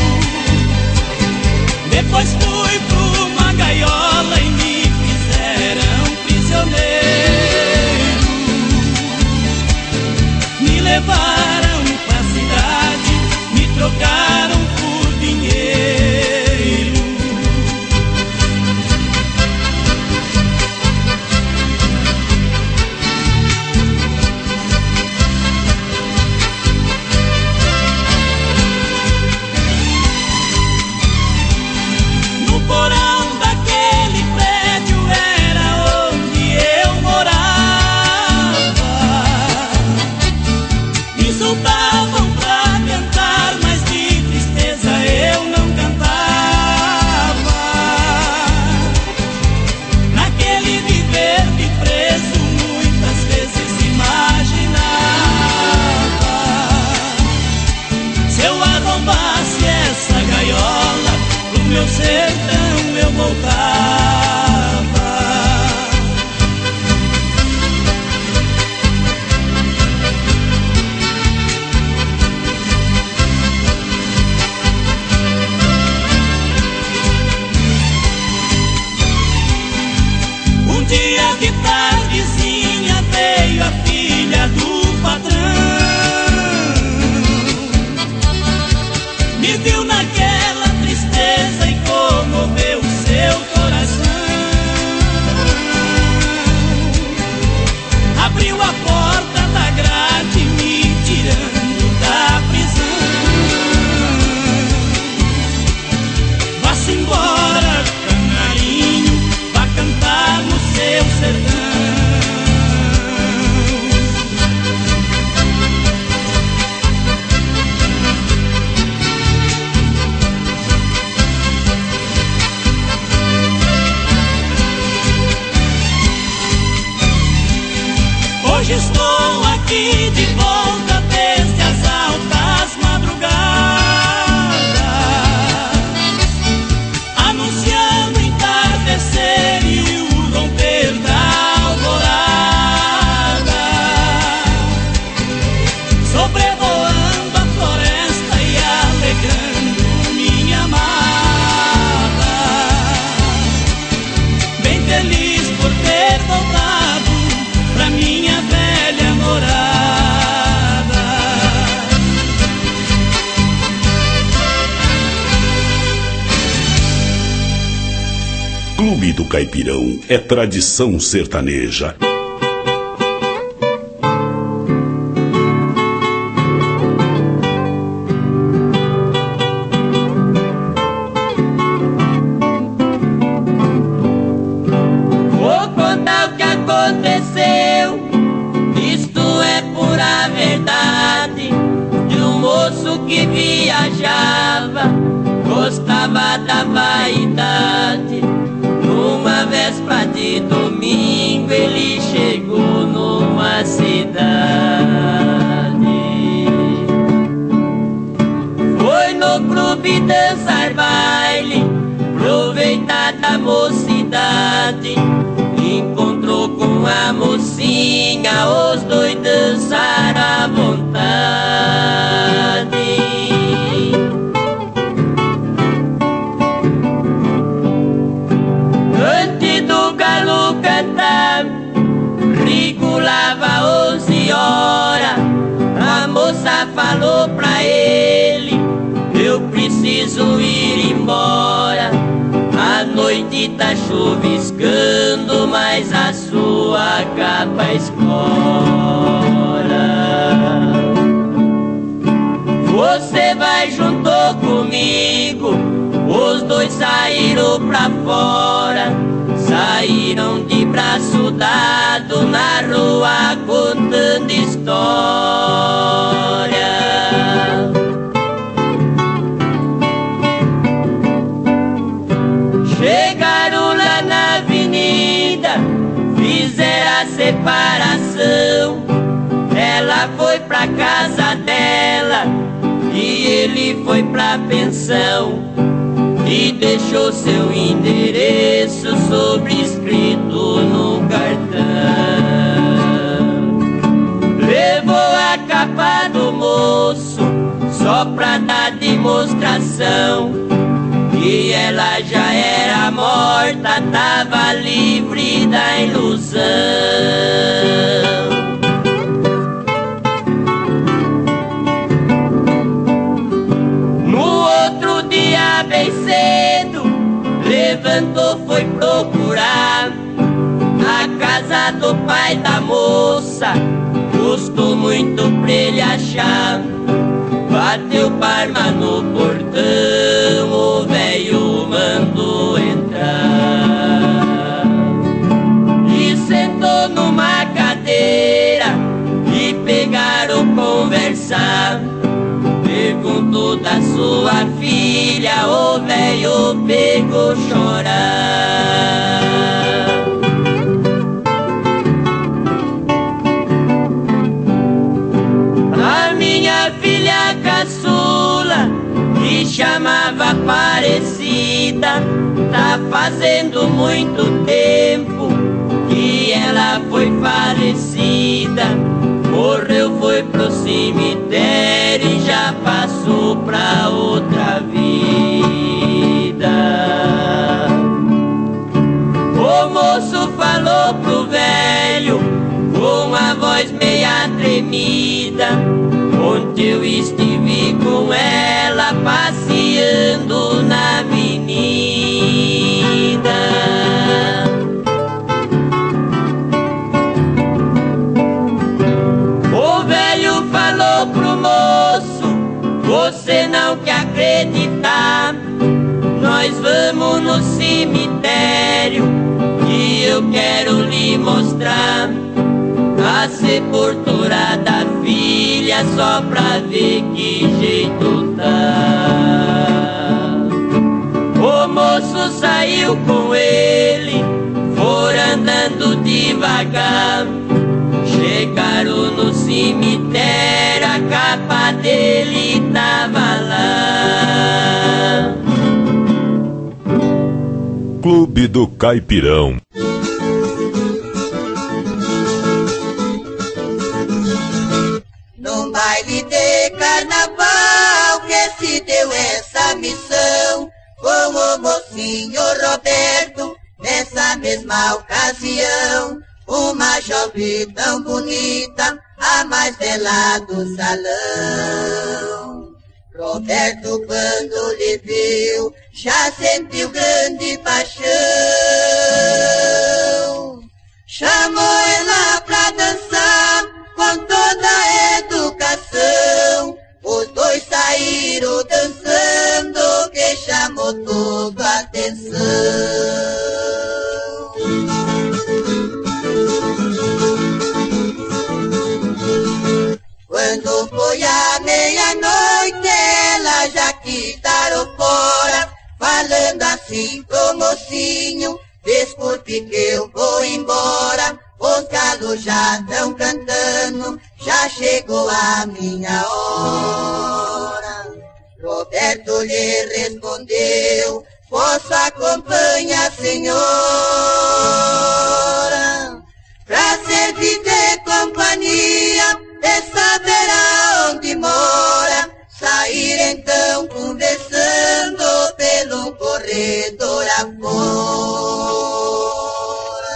Hoje estou aqui de volta desde as altas madrugadas, anunciando o entardecer e o romper da alvorada, sobrevoando a floresta e alegrando minha amada, bem feliz por ter voltado pra minha velha morada. Clube do Caipirão é tradição sertaneja. Vou contar o que aconteceu, isto é pura verdade, de um moço que viajava, gostava da vaidade. Numa véspera de domingo ele chegou numa cidade. Foi no clube dançar baile, aproveitar da mocidade. Encontrou com a mocinha, os dois dançaram à vontade. Antes do galo cantar, regulava onze horas. A moça falou pra ele: eu preciso ir embora. A noite tá chuviscando, mas a sua capa escora. Você vai junto comigo. Os dois saíram pra fora, saíram de braço dado na rua contando história. Chegaram lá na avenida, fizeram a separação. Ela foi pra casa dela e ele foi pra pensão, e deixou seu endereço sobrescrito no cartão. Levou a capa do moço só pra dar demonstração que ela já era morta, tava livre da ilusão. Bem cedo, levantou, foi procurar a casa do pai da moça. Custou muito pra ele achar. Bateu palma no portão, o velho mandou entrar e sentou numa cadeira e pegaram conversar. Perguntou da sua filha, o velho pegou chorar. A minha filha caçula, que chamava Aparecida, tá fazendo muito tempo que ela foi falecida. Morreu, foi pro cemitério e já passou pra outra vida. O moço falou pro velho com a voz meia tremida: ontem eu estive com ela passeando na avenida. Falou pro moço: você não quer acreditar, nós vamos no cemitério e eu quero lhe mostrar a sepultura da filha, só pra ver que jeito tá. O moço saiu com ele, foram andando devagar. Chega cemitério, a capa dele tava lá. Clube do Caipirão. Num baile de carnaval que se deu essa missão com o mocinho Roberto, nessa mesma ocasião, uma jovem tão bonita, a mais bela do salão. Roberto, quando lhe viu, já sentiu grande paixão. Chamou ela pra dançar com toda a educação. Os dois saíram dançando, que chamou toda a atenção. Quando foi a meia-noite, ela já quitaram fora, falando assim pro mocinho: desculpe que eu vou embora, os galos já estão cantando, já chegou a minha hora. Roberto lhe respondeu: posso acompanhar, senhora, pra servir de companhia, e saber aonde mora. Sair então conversando pelo corredor afora.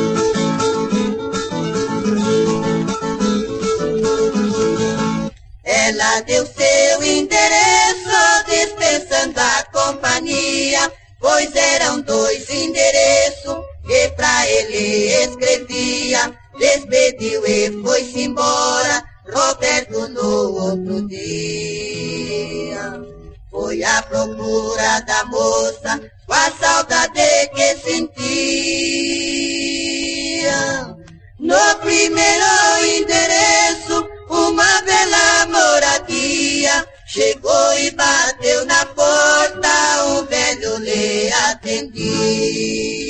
Ela deu seu endereço, dispensando a companhia, pois eram dois endereços que pra ele escrevia. Despediu e foi-se embora Roberto no outro dia. Foi à procura da moça, com a saudade que sentia. No primeiro endereço, uma bela moradia. Chegou e bateu na porta, um velho lhe atendia.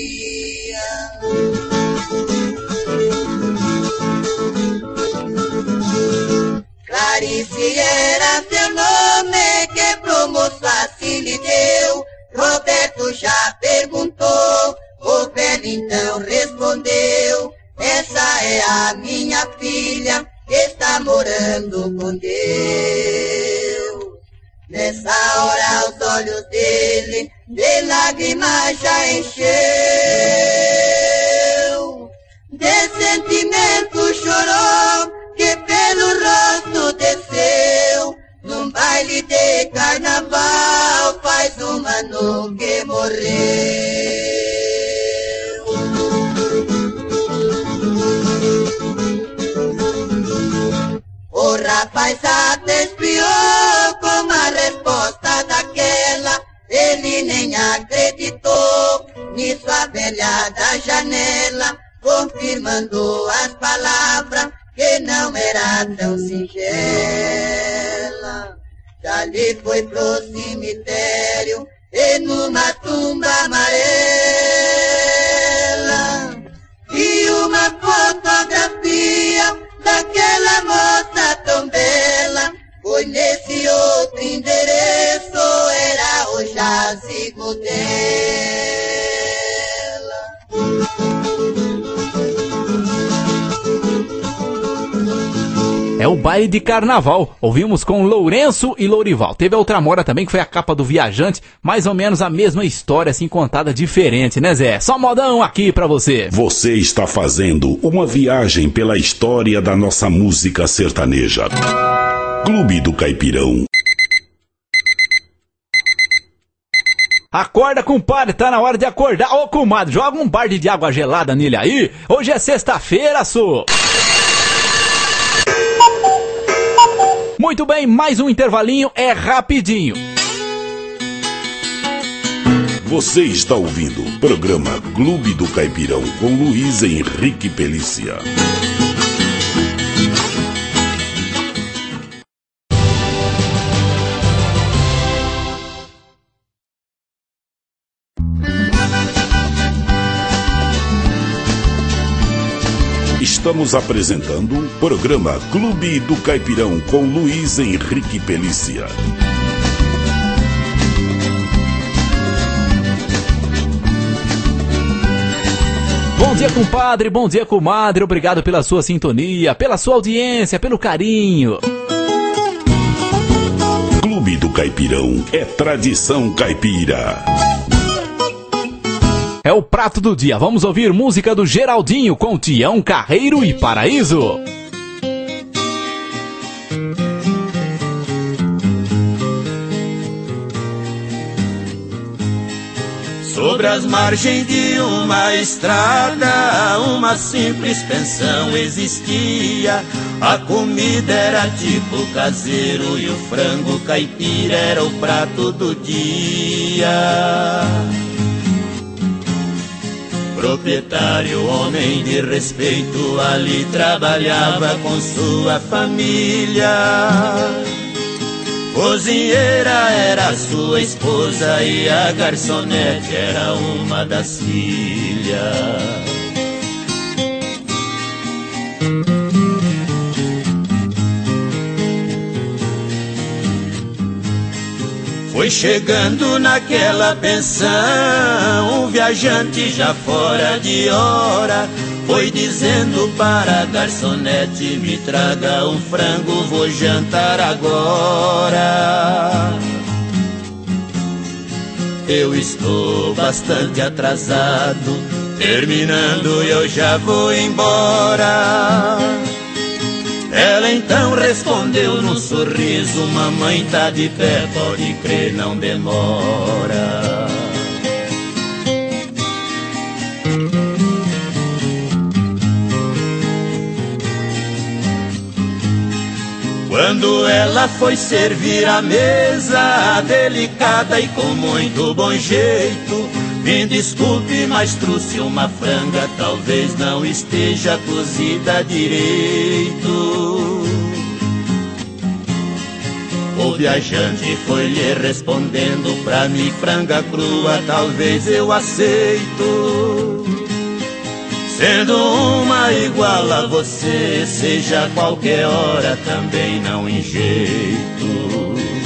Clarice era seu nome, que pro moço assim lhe deu. Roberto já perguntou, o velho então respondeu: essa é a minha filha, que está morando com Deus. Nessa hora os olhos dele de lágrimas já encheu. De sentimento chorou, que pelo rosto desceu. Num baile de carnaval faz um ano que morreu. O rapaz até espiou com a resposta daquela. Ele nem acreditou nisso, a velha da janela, confirmando as palavras, que não era tão singela. Dali foi pro cemitério, e numa tumba amarela, e uma fotografia daquela moça tão bela. Foi nesse outro endereço, era o jazigo dela. É o baile de carnaval. Ouvimos com Lourenço e Lourival. Teve a outra mora também, que foi a capa do Viajante. Mais ou menos a mesma história, assim, contada diferente, né, Zé? Só modão aqui pra você. Você está fazendo uma viagem pela história da nossa música sertaneja. Clube do Caipirão. Acorda, compadre, tá na hora de acordar. Ô, comadre, joga um balde de água gelada nele aí. Hoje é sexta-feira, sô. Muito bem, mais um intervalinho, é rapidinho. Você está ouvindo o programa Clube do Caipirão com Luiz Henrique Pelícia. Estamos apresentando o programa Clube do Caipirão com Luiz Henrique Pelícia. Bom dia, compadre, bom dia, comadre. Obrigado pela sua sintonia, pela sua audiência, pelo carinho. Clube do Caipirão é tradição caipira. É o prato do dia. Vamos ouvir música do Geraldinho com Tião Carreiro e Paraíso. Sobre as margens de uma estrada, uma simples pensão existia. A comida era tipo caseiro e o frango caipira era o prato do dia. Proprietário, homem de respeito, ali trabalhava com sua família. Cozinheira era sua esposa e a garçonete era uma das filhas. Foi chegando naquela pensão um viajante já fora de hora. Foi dizendo para a garçonete: me traga um frango, vou jantar agora. Eu estou bastante atrasado, terminando eu já vou embora. Ela então respondeu num sorriso: mamãe tá de pé, pode crer, não demora. Quando ela foi servir a mesa, delicada e com muito bom jeito: me desculpe, mas trouxe uma franga, talvez não esteja cozida direito. O viajante foi lhe respondendo: pra mim franga crua talvez eu aceito. Sendo uma igual a você, seja qualquer hora também não em jeito.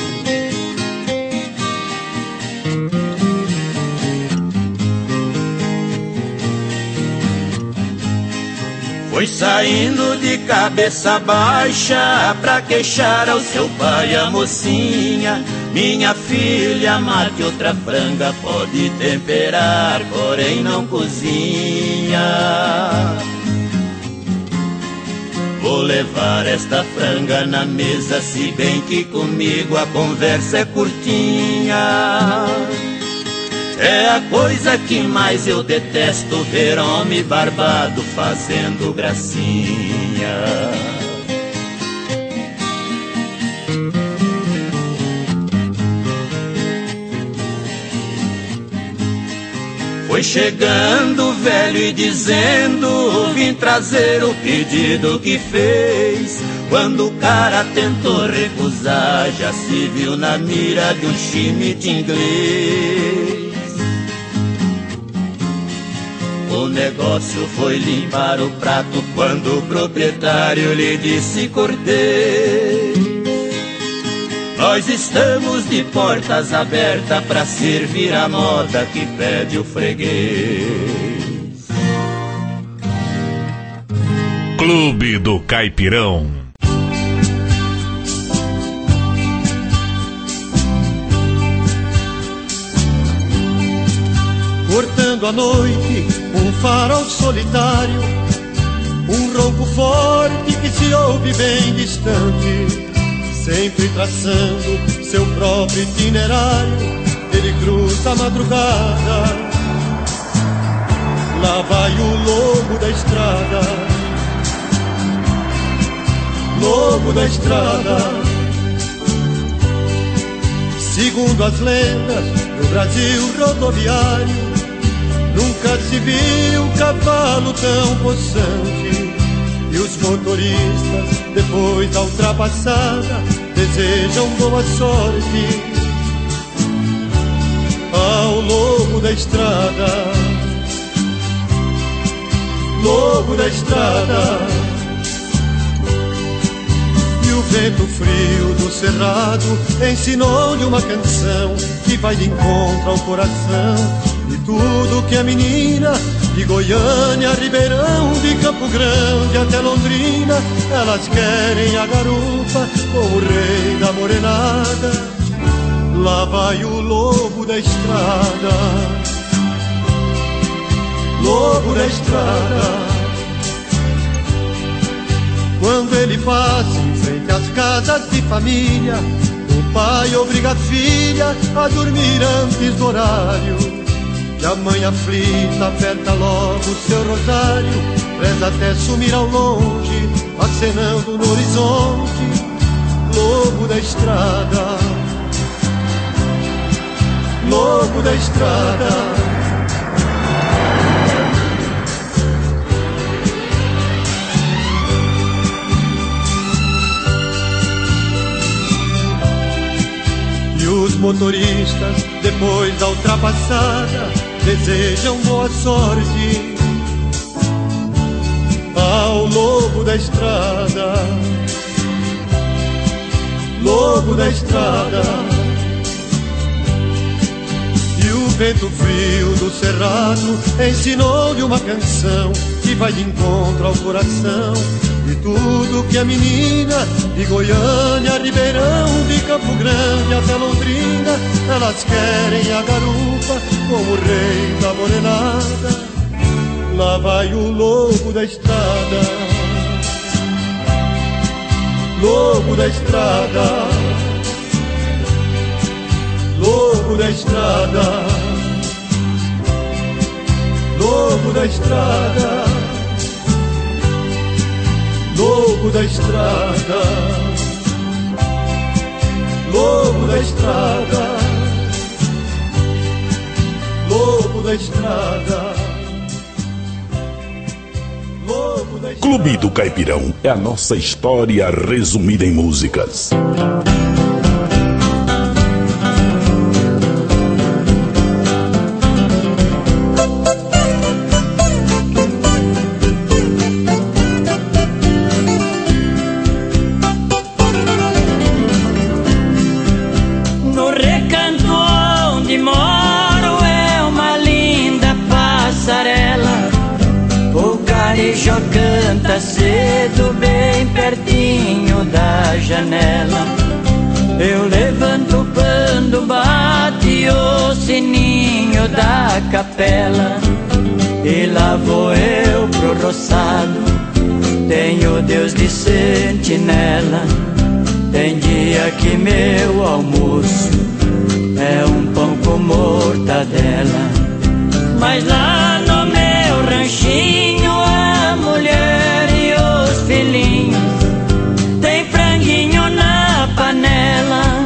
Foi saindo de cabeça baixa pra queixar ao seu pai a mocinha: minha filha, mate outra franga, pode temperar, porém não cozinha. Vou levar esta franga na mesa, se bem que comigo a conversa é curtinha. É a coisa que mais eu detesto, ver homem barbado fazendo gracinha. Foi chegando o velho e dizendo: vim trazer o pedido que fez. Quando o cara tentou recusar, já se viu na mira de um chimite inglês. O negócio foi limpar o prato quando o proprietário lhe disse: cortês, nós estamos de portas abertas para servir a moda que pede o freguês. Clube do Caipirão. Cortando a noite, um farol solitário, um ronco forte que se ouve bem distante. Sempre traçando seu próprio itinerário, ele cruza a madrugada. Lá vai o lobo da estrada, lobo da estrada. Segundo as lendas do Brasil rodoviário, nunca se viu um cavalo tão possante. E os motoristas, depois da ultrapassada, desejam boa sorte ao lobo da estrada. lobo da estrada. E o vento frio do cerrado ensinou-lhe uma canção que vai de encontro ao coração de tudo que a menina de Goiânia, Ribeirão, de Campo Grande até Londrina, elas querem a garupa com o rei da morenada. Lá vai o lobo da estrada, lobo da estrada. Quando ele passa em frente às casas de família, o pai obriga a filha a dormir antes do horário. E a mãe aflita aperta logo o seu rosário, reza até sumir ao longe, acenando no horizonte. Lobo da estrada, lobo da estrada. E os motoristas, depois da ultrapassada, desejam boa sorte ao lobo da estrada, lobo da estrada. E o vento frio do cerrado ensinou-lhe uma canção que vai de encontro ao coração de tudo que a menina de Goiânia, Ribeirão, de Campo Grande até Londrina, elas querem a garupa como o rei da morenada. Lá vai o lobo da estrada, lobo da estrada, lobo da estrada, lobo da estrada, lobo da estrada, lobo da estrada, lobo da estrada. Clube do Caipirão é a nossa história resumida em músicas. No recanto onde moro é uma linda passarela, o carijó canta cedo bem pertinho da janela. Eu levanto quando bate o sininho da capela, e lá vou eu pro roçado, tenho Deus de sentinela. Tem dia que meu almoço é um pão com mortadela, mas lá no meu ranchinho a mulher e os filhinhos tem franguinho na panela.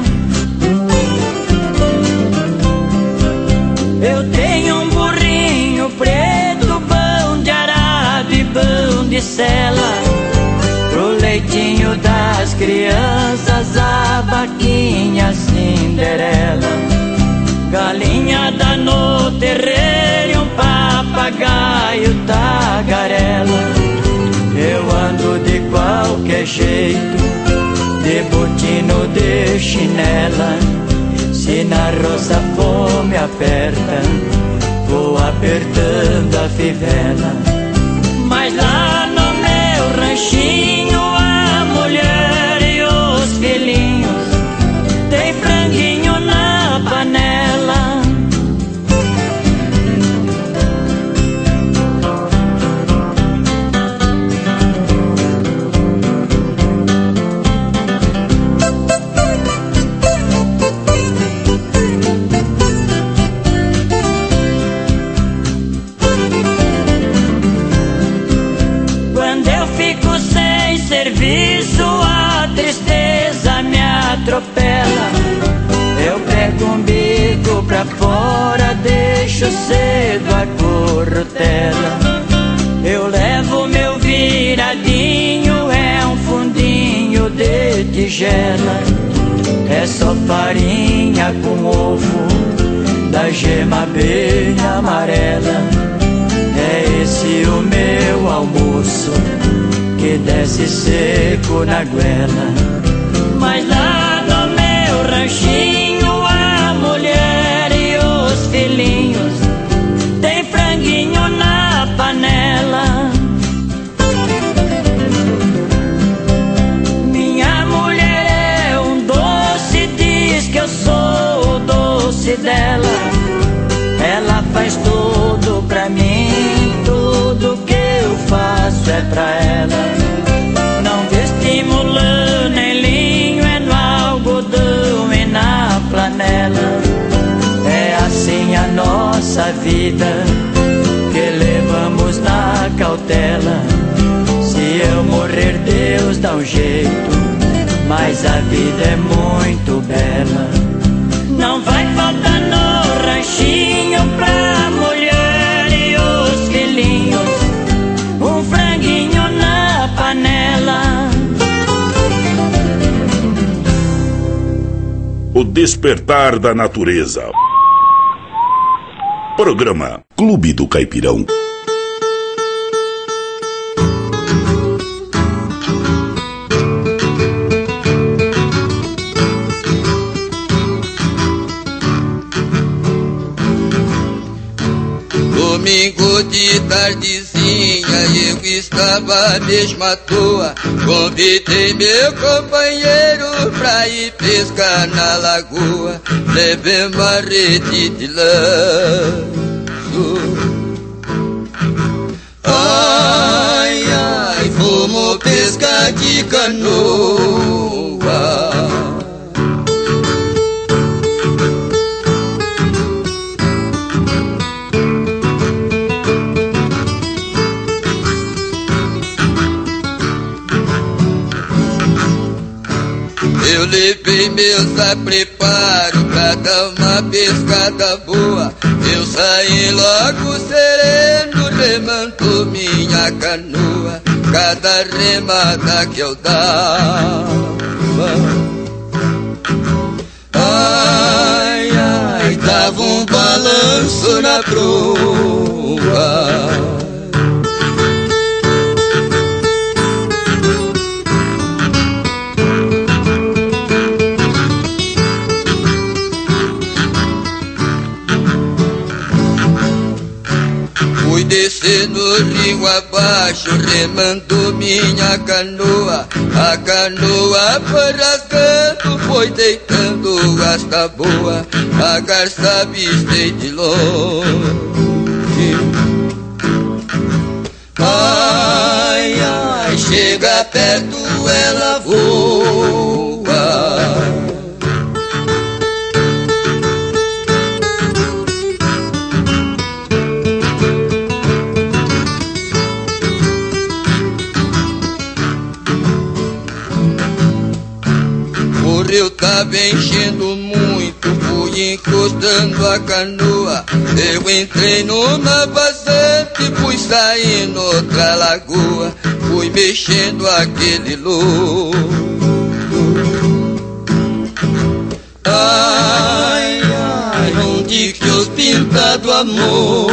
Eu tenho um burrinho preto, pão de arado e pão de sela, pro leitinho das crianças a vaquinha Cinderela. Galinha dá no terreiro e um papagaio tagarela. Eu ando de qualquer jeito, de botino, de chinela. Se na roça a fome aperta, vou apertando a fivela. Mas lá no meu ranchinho a mulher e os filhinhos tem franguinho na panela. Quando eu fico sem serviço, a tristeza me atropela. Eu pego um bico pra fora, deixo cedo a corrutela. Eu levo meu viradinho, é um fundinho de tigela. É só farinha com ovo, da gema bem amarela. É esse fosse o meu almoço que desce seco na goela. Mas lá no meu ranchinho a mulher e os filhinhos tem franguinho na panela. Minha mulher é um doce, diz que eu sou o doce dela. Ela faz tudo pra mim, tudo que eu faço é pra ela. Não vestimos lã nem linho, é no algodão e na flanela. É assim a nossa vida, que levamos na cautela. Se eu morrer, Deus dá um jeito, mas a vida é muito bela. Não vai faltar no ranchinho pra mulher e os filhinhos um franguinho na panela. O despertar da natureza. Programa Clube do Caipirão. Domingo de tardezinha eu estava mesmo à toa. Convidei meu companheiro pra ir pescar na lagoa. Levei uma rede de lanço. Ai, ai, fomos pescar de canoa. Eu levei meus apreparo pra dar uma pescada boa. Eu saí logo sereno, remando minha canoa. Cada remada que eu dava, ai, ai, dava um balanço na proa. Descendo o rio abaixo, remando minha canoa. A canoa foi rasgando, foi deitando as taboas. A garça avistei de longe. Ai, ai, chega perto, ela voa. O rio tava enchendo muito, fui encostando a canoa. Eu entrei numa vazante, fui sair noutra lagoa. Fui mexendo aquele lodo. Ai, ai, onde que os pintados amor?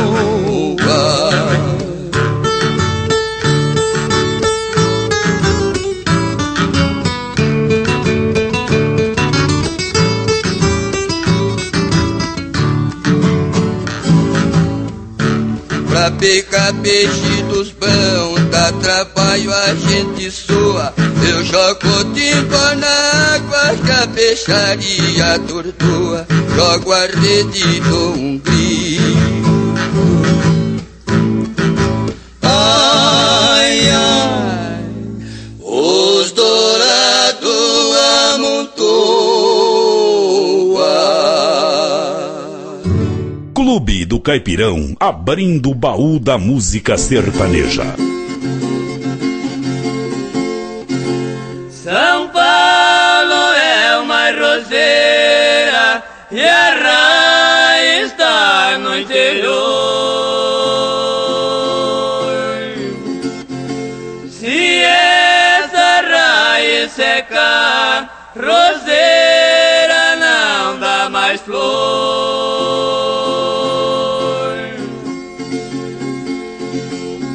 Pra pegar peixe dos bons, dá trabalho, a gente soa. Eu jogo timba na água que a peixaria atordoa. Jogo a rede e dou um grito. Ai, ai, os dourados amontoa. Clube do Caipirão, abrindo o baú da música sertaneja. São Paulo é uma roseira e a raiz está no interior. Se essa raiz secar, roseira não dá mais flor.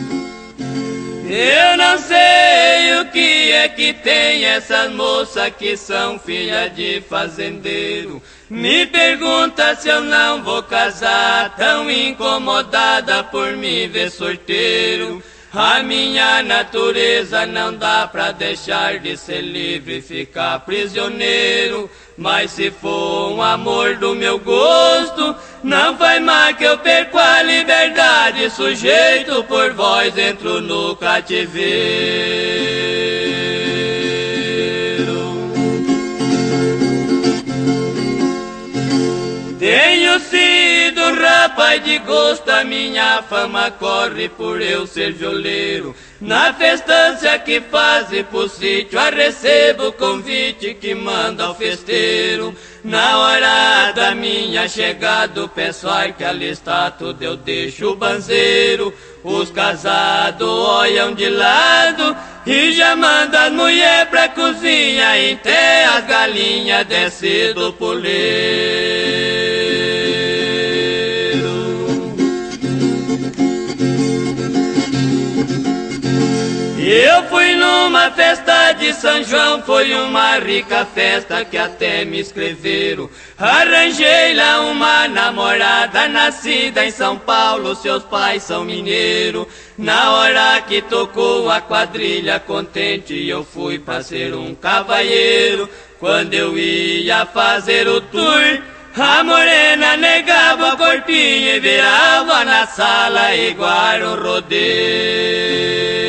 é que tem essas moças que são filha de fazendeiro? Me pergunta se eu não vou casar, tão incomodada por me ver sorteiro. A minha natureza não dá pra deixar de ser livre e ficar prisioneiro. Mas se for um amor do meu gosto, não faz mal que eu perco a liberdade. Sujeito por vós entro no cativeiro. Tenho sido um rapaz de gosto, a minha fama corre por eu ser violeiro. Na festança que fazem pro sítio, eu recebo o convite que manda ao festeiro. Na hora da minha chegada, o pessoal que ali está tudo eu deixo o banzeiro. Os casados olham de lado e já mandam as mulher pra cozinha, e até as galinhas desce do poleiro. Eu fui numa festa de São João, foi uma rica festa que até me escreveram. Arranjei lá uma namorada nascida em São Paulo, seus pais são mineiros. Na hora que tocou a quadrilha contente, eu fui pra ser um cavalheiro. Quando eu ia fazer o tour, a morena negava o corpinho e virava na sala igual um rodeio.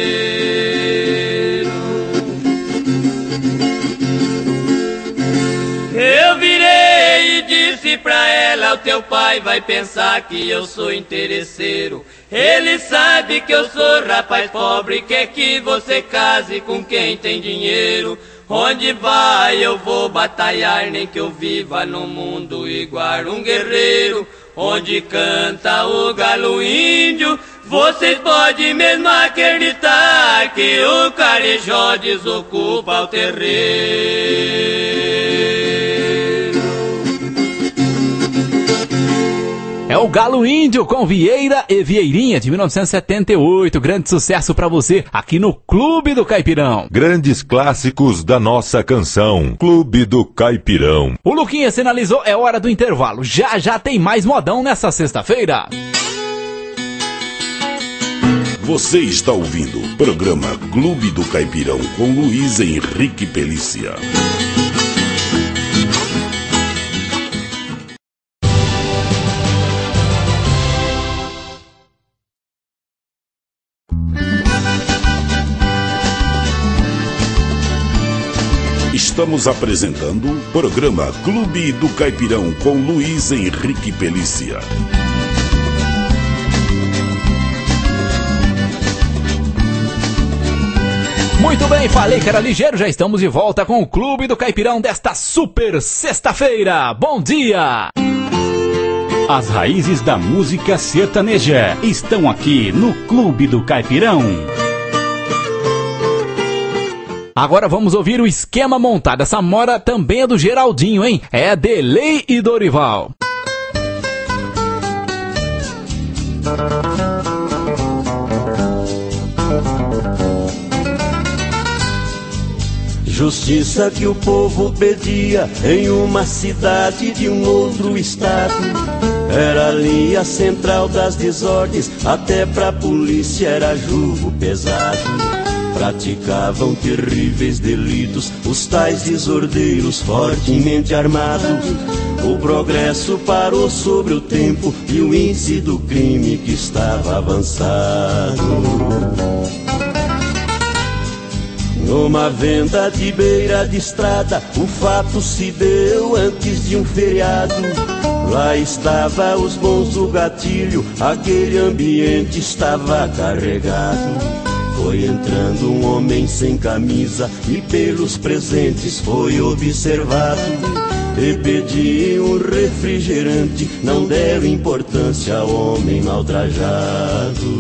Eu virei e disse pra ela, o teu pai vai pensar que eu sou interesseiro. Ele sabe que eu sou rapaz pobre, quer que você case com quem tem dinheiro. Onde vai eu vou batalhar, nem que eu viva no mundo igual um guerreiro. Onde canta o galo índio, vocês podem mesmo acreditar que o Carijó desocupa o terreiro. É o Galo Índio com Vieira e Vieirinha de mil novecentos e setenta e oito. Grande sucesso pra você aqui no Clube do Caipirão. Grandes clássicos da nossa canção. Clube do Caipirão. O Luquinha sinalizou, é hora do intervalo. Já já tem mais modão nessa sexta-feira. Você está ouvindo o programa Clube do Caipirão com Luiz Henrique Pelícia. Estamos apresentando o programa Clube do Caipirão com Luiz Henrique Pelícia. Muito bem, falei que era ligeiro, já estamos de volta com o Clube do Caipirão desta super sexta-feira. Bom dia! As raízes da música sertaneja estão aqui no Clube do Caipirão. Agora vamos ouvir o esquema montado. Essa mora também é do Geraldinho, hein? É Delei e Dorival. Justiça que o povo pedia em uma cidade de um outro estado. Era ali a central das desordens, até pra polícia era jugo pesado. Praticavam terríveis delitos os tais desordeiros fortemente armados. O progresso parou sobre o tempo e o índice do crime que estava avançado. Numa venda de beira de estrada, o fato se deu antes de um feriado. Lá estava os bons do gatilho, aquele ambiente estava carregado. Foi entrando um homem sem camisa e pelos presentes foi observado. E pediu um refrigerante, não deram importância ao homem maltrajado.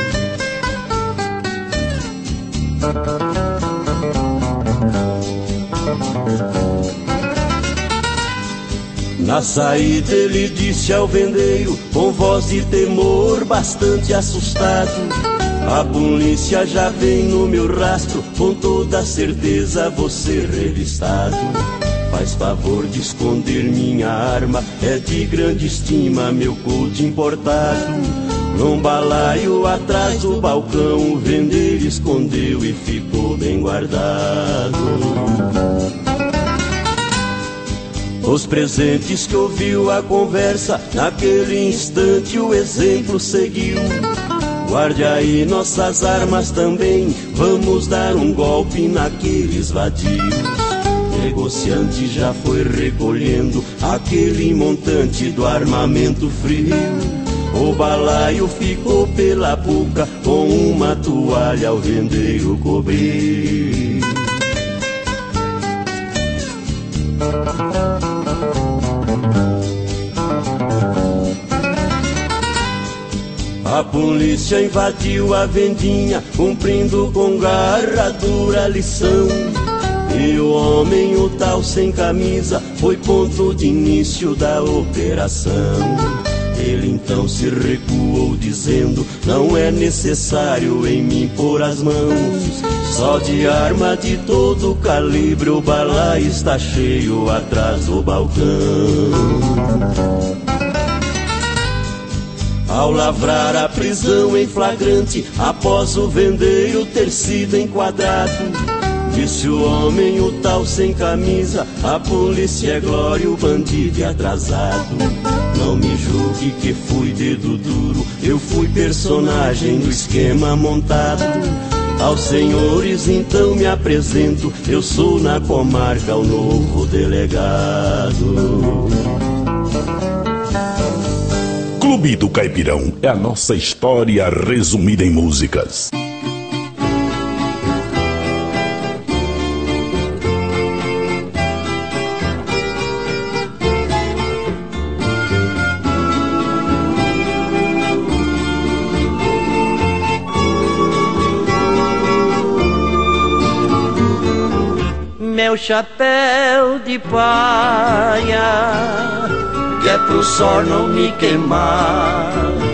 Na saída ele disse ao vendeiro, com voz de temor bastante assustado: A polícia já vem no meu rastro, com toda certeza vou ser revistado. Faz favor de esconder minha arma, é de grande estima meu couro importado. Num balaio atrás do balcão, o vendeiro escondeu e ficou bem guardado. Os presentes que ouviu a conversa, naquele instante o exemplo seguiu. Guarde aí nossas armas também, vamos dar um golpe naqueles vadios. Negociante já foi recolhendo aquele montante do armamento frio. O balaio ficou pela boca, com uma toalha o vendeiro cobriu. A polícia invadiu a vendinha, cumprindo com garra dura lição. E o homem, o tal sem camisa, foi ponto de início da operação. Ele então se recuou dizendo, não é necessário em mim pôr as mãos. Só de arma de todo calibre o balaio está cheio atrás do balcão. Ao lavrar a prisão em flagrante, após o vendeiro ter sido enquadrado, disse o homem, o tal sem camisa, a polícia é glória, o bandido é atrasado. Não me julgue que fui dedo duro, eu fui personagem do esquema montado. Aos senhores então me apresento, eu sou na comarca o novo delegado. Clube do Caipirão é a nossa história resumida em músicas. Meu chapéu de paia, que é pro sol não me queimar.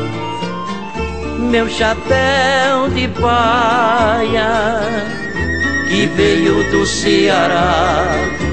Meu chapéu de paia, que veio do Ceará.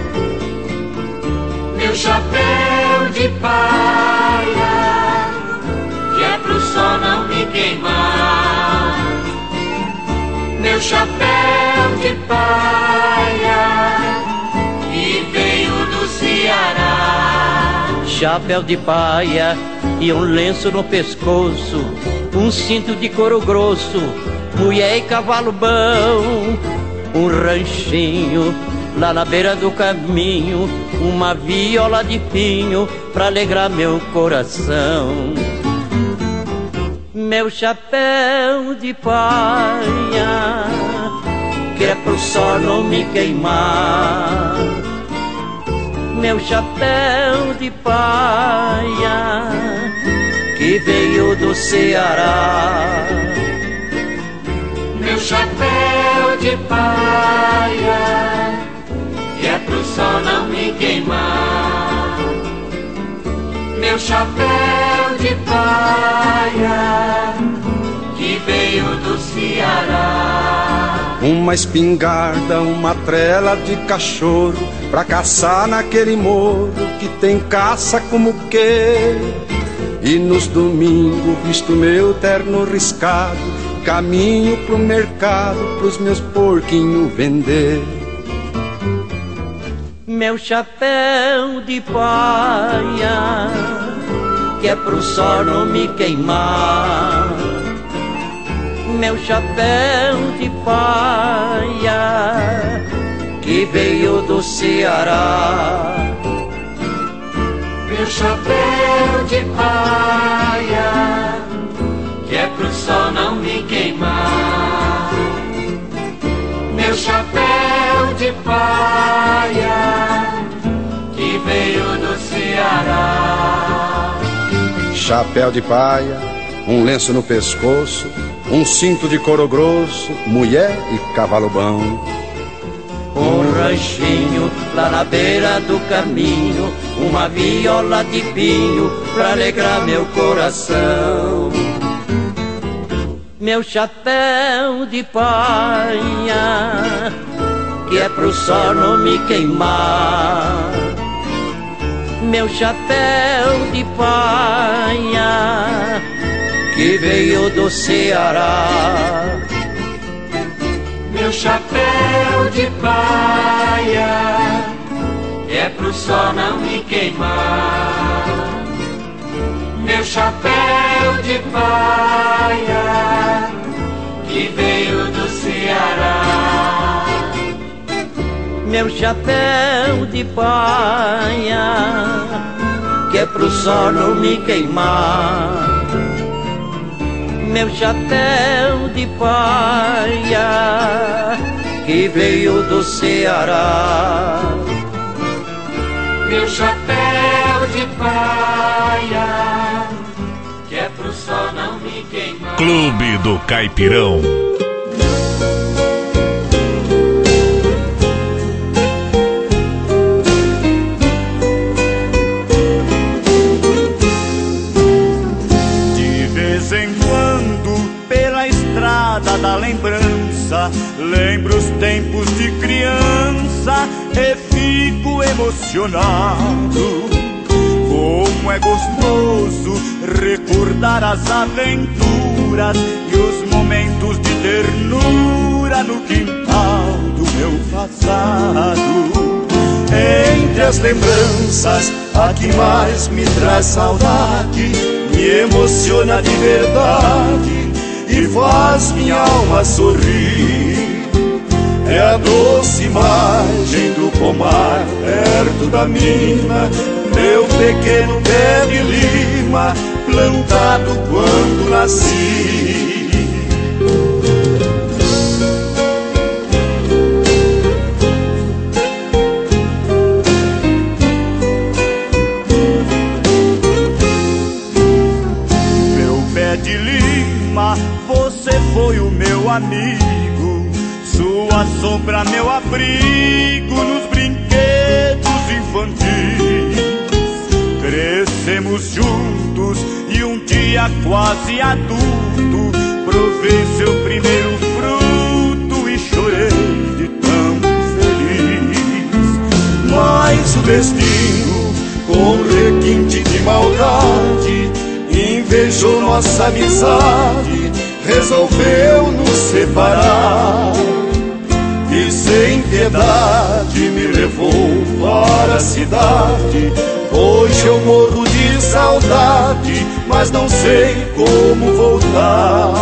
Meu chapéu de paia, que é pro sol não me queimar. Meu chapéu de paia, que veio do Ceará. Chapéu de paia e um lenço no pescoço, um cinto de couro grosso, mulher e cavalo bom, um ranchinho lá na beira do caminho, uma viola de pinho pra alegrar meu coração. Meu chapéu de paia, que é pro sol não me queimar. Meu chapéu de paia, que veio do Ceará. Meu chapéu de paia, que é pro sol não me queimar. Meu chapéu de paia, que veio do Ceará. Uma espingarda, uma trela de cachorro, pra caçar naquele morro que tem caça como que. E nos domingos visto meu terno riscado, caminho pro mercado pros meus porquinhos vender. Meu chapéu de paia, que é pro sol não me queimar. Meu chapéu de paia, que veio do Ceará. Meu chapéu de paia, que é pro sol não me queimar. Meu chapéu de paia, que veio do Ceará. Chapéu de paia, um lenço no pescoço, um cinto de couro grosso, mulher e cavalo bom. Um ranchinho lá na beira do caminho, uma viola de pinho pra alegrar meu coração. meu chapéu de paia, que é pro sol não me queimar. Meu chapéu de paia, que veio do Ceará. Meu chapéu de paia, que é pro sol não me queimar. Meu chapéu de paia, que veio do Ceará. Meu chapéu de paia, que é pro sol não me queimar. Meu chapéu de paia, que veio do Ceará. Meu chapéu de paia, que é pro sol não me queimar. Clube do Caipirão. De vez em quando, pela estrada da lembrança, lembro os tempos de criança e fico emocionado. Como é gostoso recordar as aventuras e os momentos de ternura no quintal do meu passado. Entre as lembranças, a que mais me traz saudade, me emociona de verdade e faz minha alma sorrir. É a doce imagem do pomar perto da mina, meu pequeno pé de lima, plantado quando nasci. Meu pé de lima, você foi o meu amigo, sua sombra meu abrigo nos brinquedos infantis. Crescemos juntos e um dia quase adulto provei seu primeiro fruto e chorei de tão feliz. Mas o destino, com requinte de maldade, invejou nossa amizade, resolveu nos separar. E sem piedade me levou para a cidade. Hoje eu morro de saudade, mas não sei como voltar.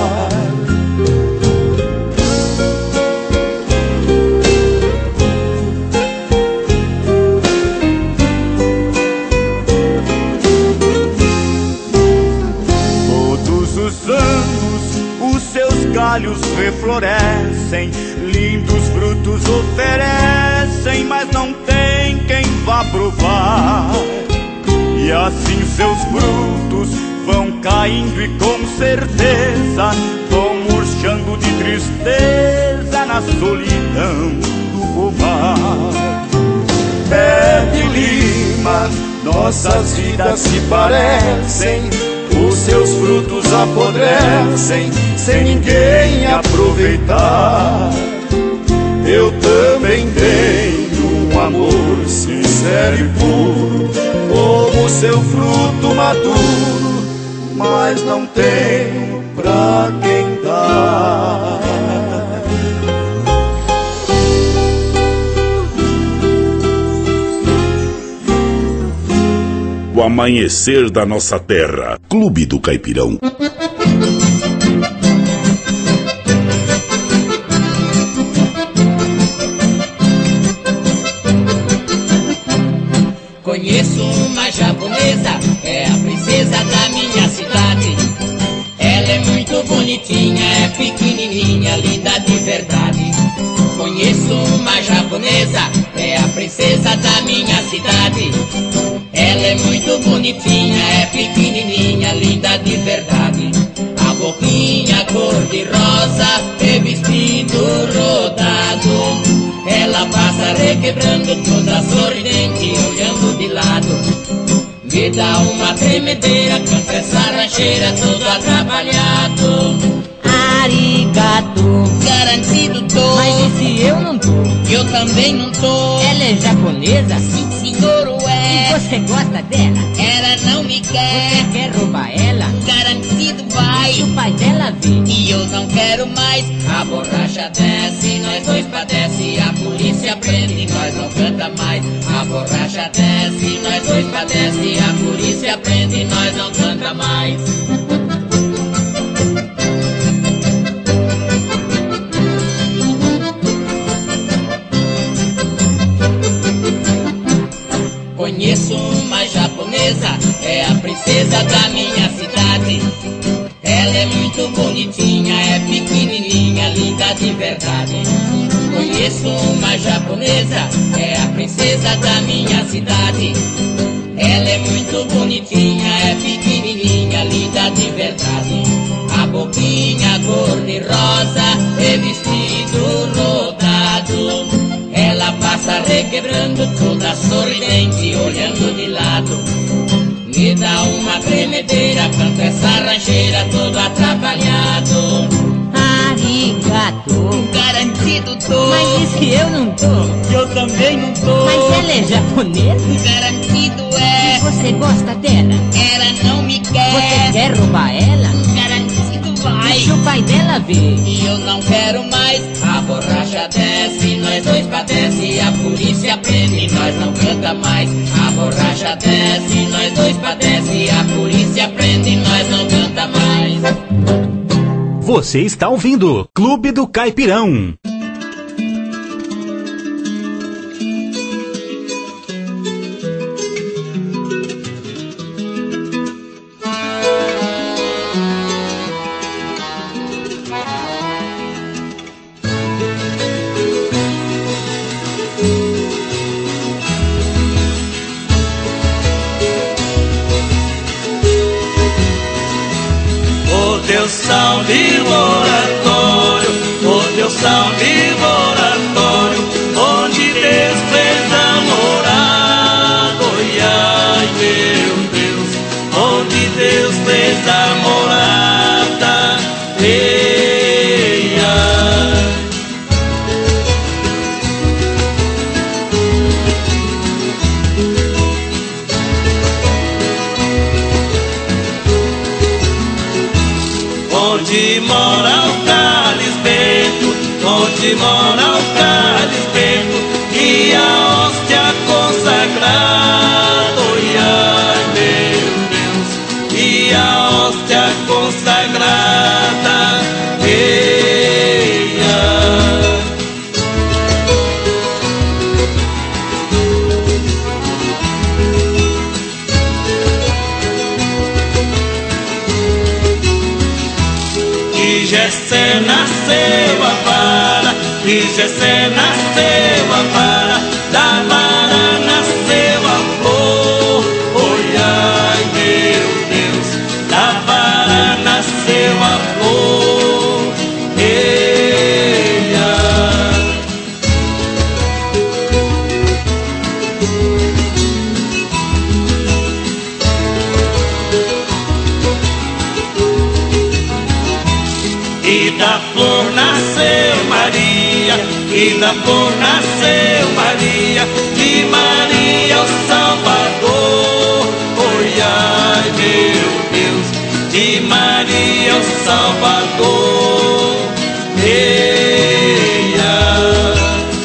Todos os anos os seus galhos reflorescem, lindos frutos oferecem, mas não tem quem vá provar. E assim seus frutos vão caindo e com certeza vão murchando de tristeza na solidão do pomar. Pé de lima, nossas vidas se parecem, os seus frutos apodrecem sem ninguém aproveitar. Eu também tenho um amor sincero e puro, como seu fruto maduro, mas não tenho pra quem dar. O amanhecer da nossa terra. Clube do Caipirão. Conheço uma japonesa, é a princesa da minha cidade. Ela é muito bonitinha, é pequenininha, linda de verdade. Conheço uma japonesa, é a princesa da minha cidade. Ela é muito bonitinha, é pequenininha, linda de verdade. A boquinha cor de rosa e vestido rodado. Ela passa requebrando toda sorridente, olhando de lado. Me dá uma tremedeira, canta essa rancheira todo atrapalhado. Ah, Arigato. Garantido tô. Mas e se eu não tô? Eu também não tô. Ela é japonesa? Sim, senhor, é. E você gosta dela? Ela não me quer. Você quer roubar ela? Garantido vai. Se o pai dela vê. E eu não quero mais. A borracha desce, nós dois padece. A polícia prende, nós não canta mais. A borracha desce, nós dois padece. A polícia prende, nós não canta mais. Conheço uma japonesa, é a princesa da minha cidade. Ela é muito bonitinha, é pequenininha, linda de verdade. Conheço uma japonesa, é a princesa da minha cidade. Ela é muito bonitinha, é pequenininha, linda de verdade. A boquinha cor de rosa, e vestido rodado. Ela passa requebrando, toda sorridente, olhando de lado. Me dá uma tremedeira, canta essa rancheira, todo atrapalhado. Arigato. Garantido tô. Mas e se eu não tô? Eu também não tô. Mas ela é japonesa? Garantido é. E você gosta dela? Ela não me quer. Você quer roubar ela? Garantido vai. E se o pai dela vê? E eu não quero mais. A borracha desce, nós dois padece. A polícia prende, nós não canta mais. A borracha desce, nós dois padece. A polícia prende, nós não canta mais. Você está ouvindo Clube do Caipirão. Deus salve o oratório, oh Deus salve o oratório, onde Deus fez a morada, oi, ai meu Deus, onde Deus fez a morada, ei, ai. Onde mora o Calisbento, onde mora o Calisbento, e a hóstia consagrada, oi, ai meu Deus, e a hóstia consagrada, ei, ai. E Jessé nasceu a vara, e Jessé nasceu a vara, da vara nasceu a flor, oi, ai meu Deus, da vara nasceu a flor, ei, ai. E da flor nasceu Maria, e da flor nasceu Maria, de Maria o Salvador, oi, ai meu Deus, de Maria o Salvador, ei, ai.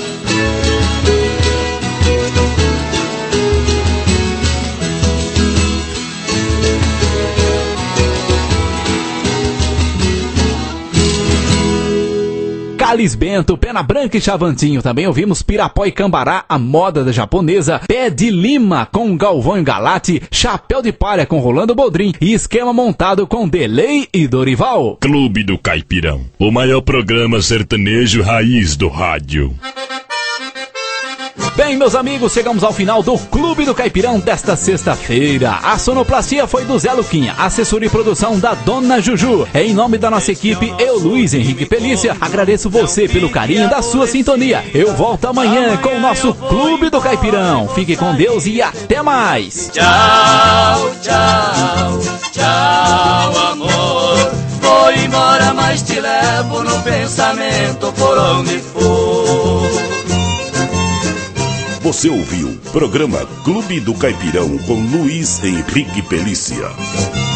Calisbento, Pena Branca e Chavantinho. Também ouvimos Pirapó e Cambará, a moda da japonesa, Pé de Lima com Galvão e Galate, Chapéu de Palha com Rolando Boldrin e Esquema Montado com Delay e Dorival. Clube do Caipirão, o maior programa sertanejo raiz do rádio. Bem, meus amigos, chegamos ao final do Clube do Caipirão desta sexta-feira. A sonoplastia foi do Zé Luquinha, assessoria e produção da Dona Juju. Em nome da nossa equipe, eu, Luiz Henrique Pelícia, agradeço você pelo carinho da sua sintonia. Eu volto amanhã com o nosso Clube do Caipirão. Fique com Deus e até mais. Tchau, tchau, tchau, amor. Vou embora, mas pois te levo no pensamento por onde for. Você ouviu programa Clube do Caipirão com Luiz Henrique Pelícia.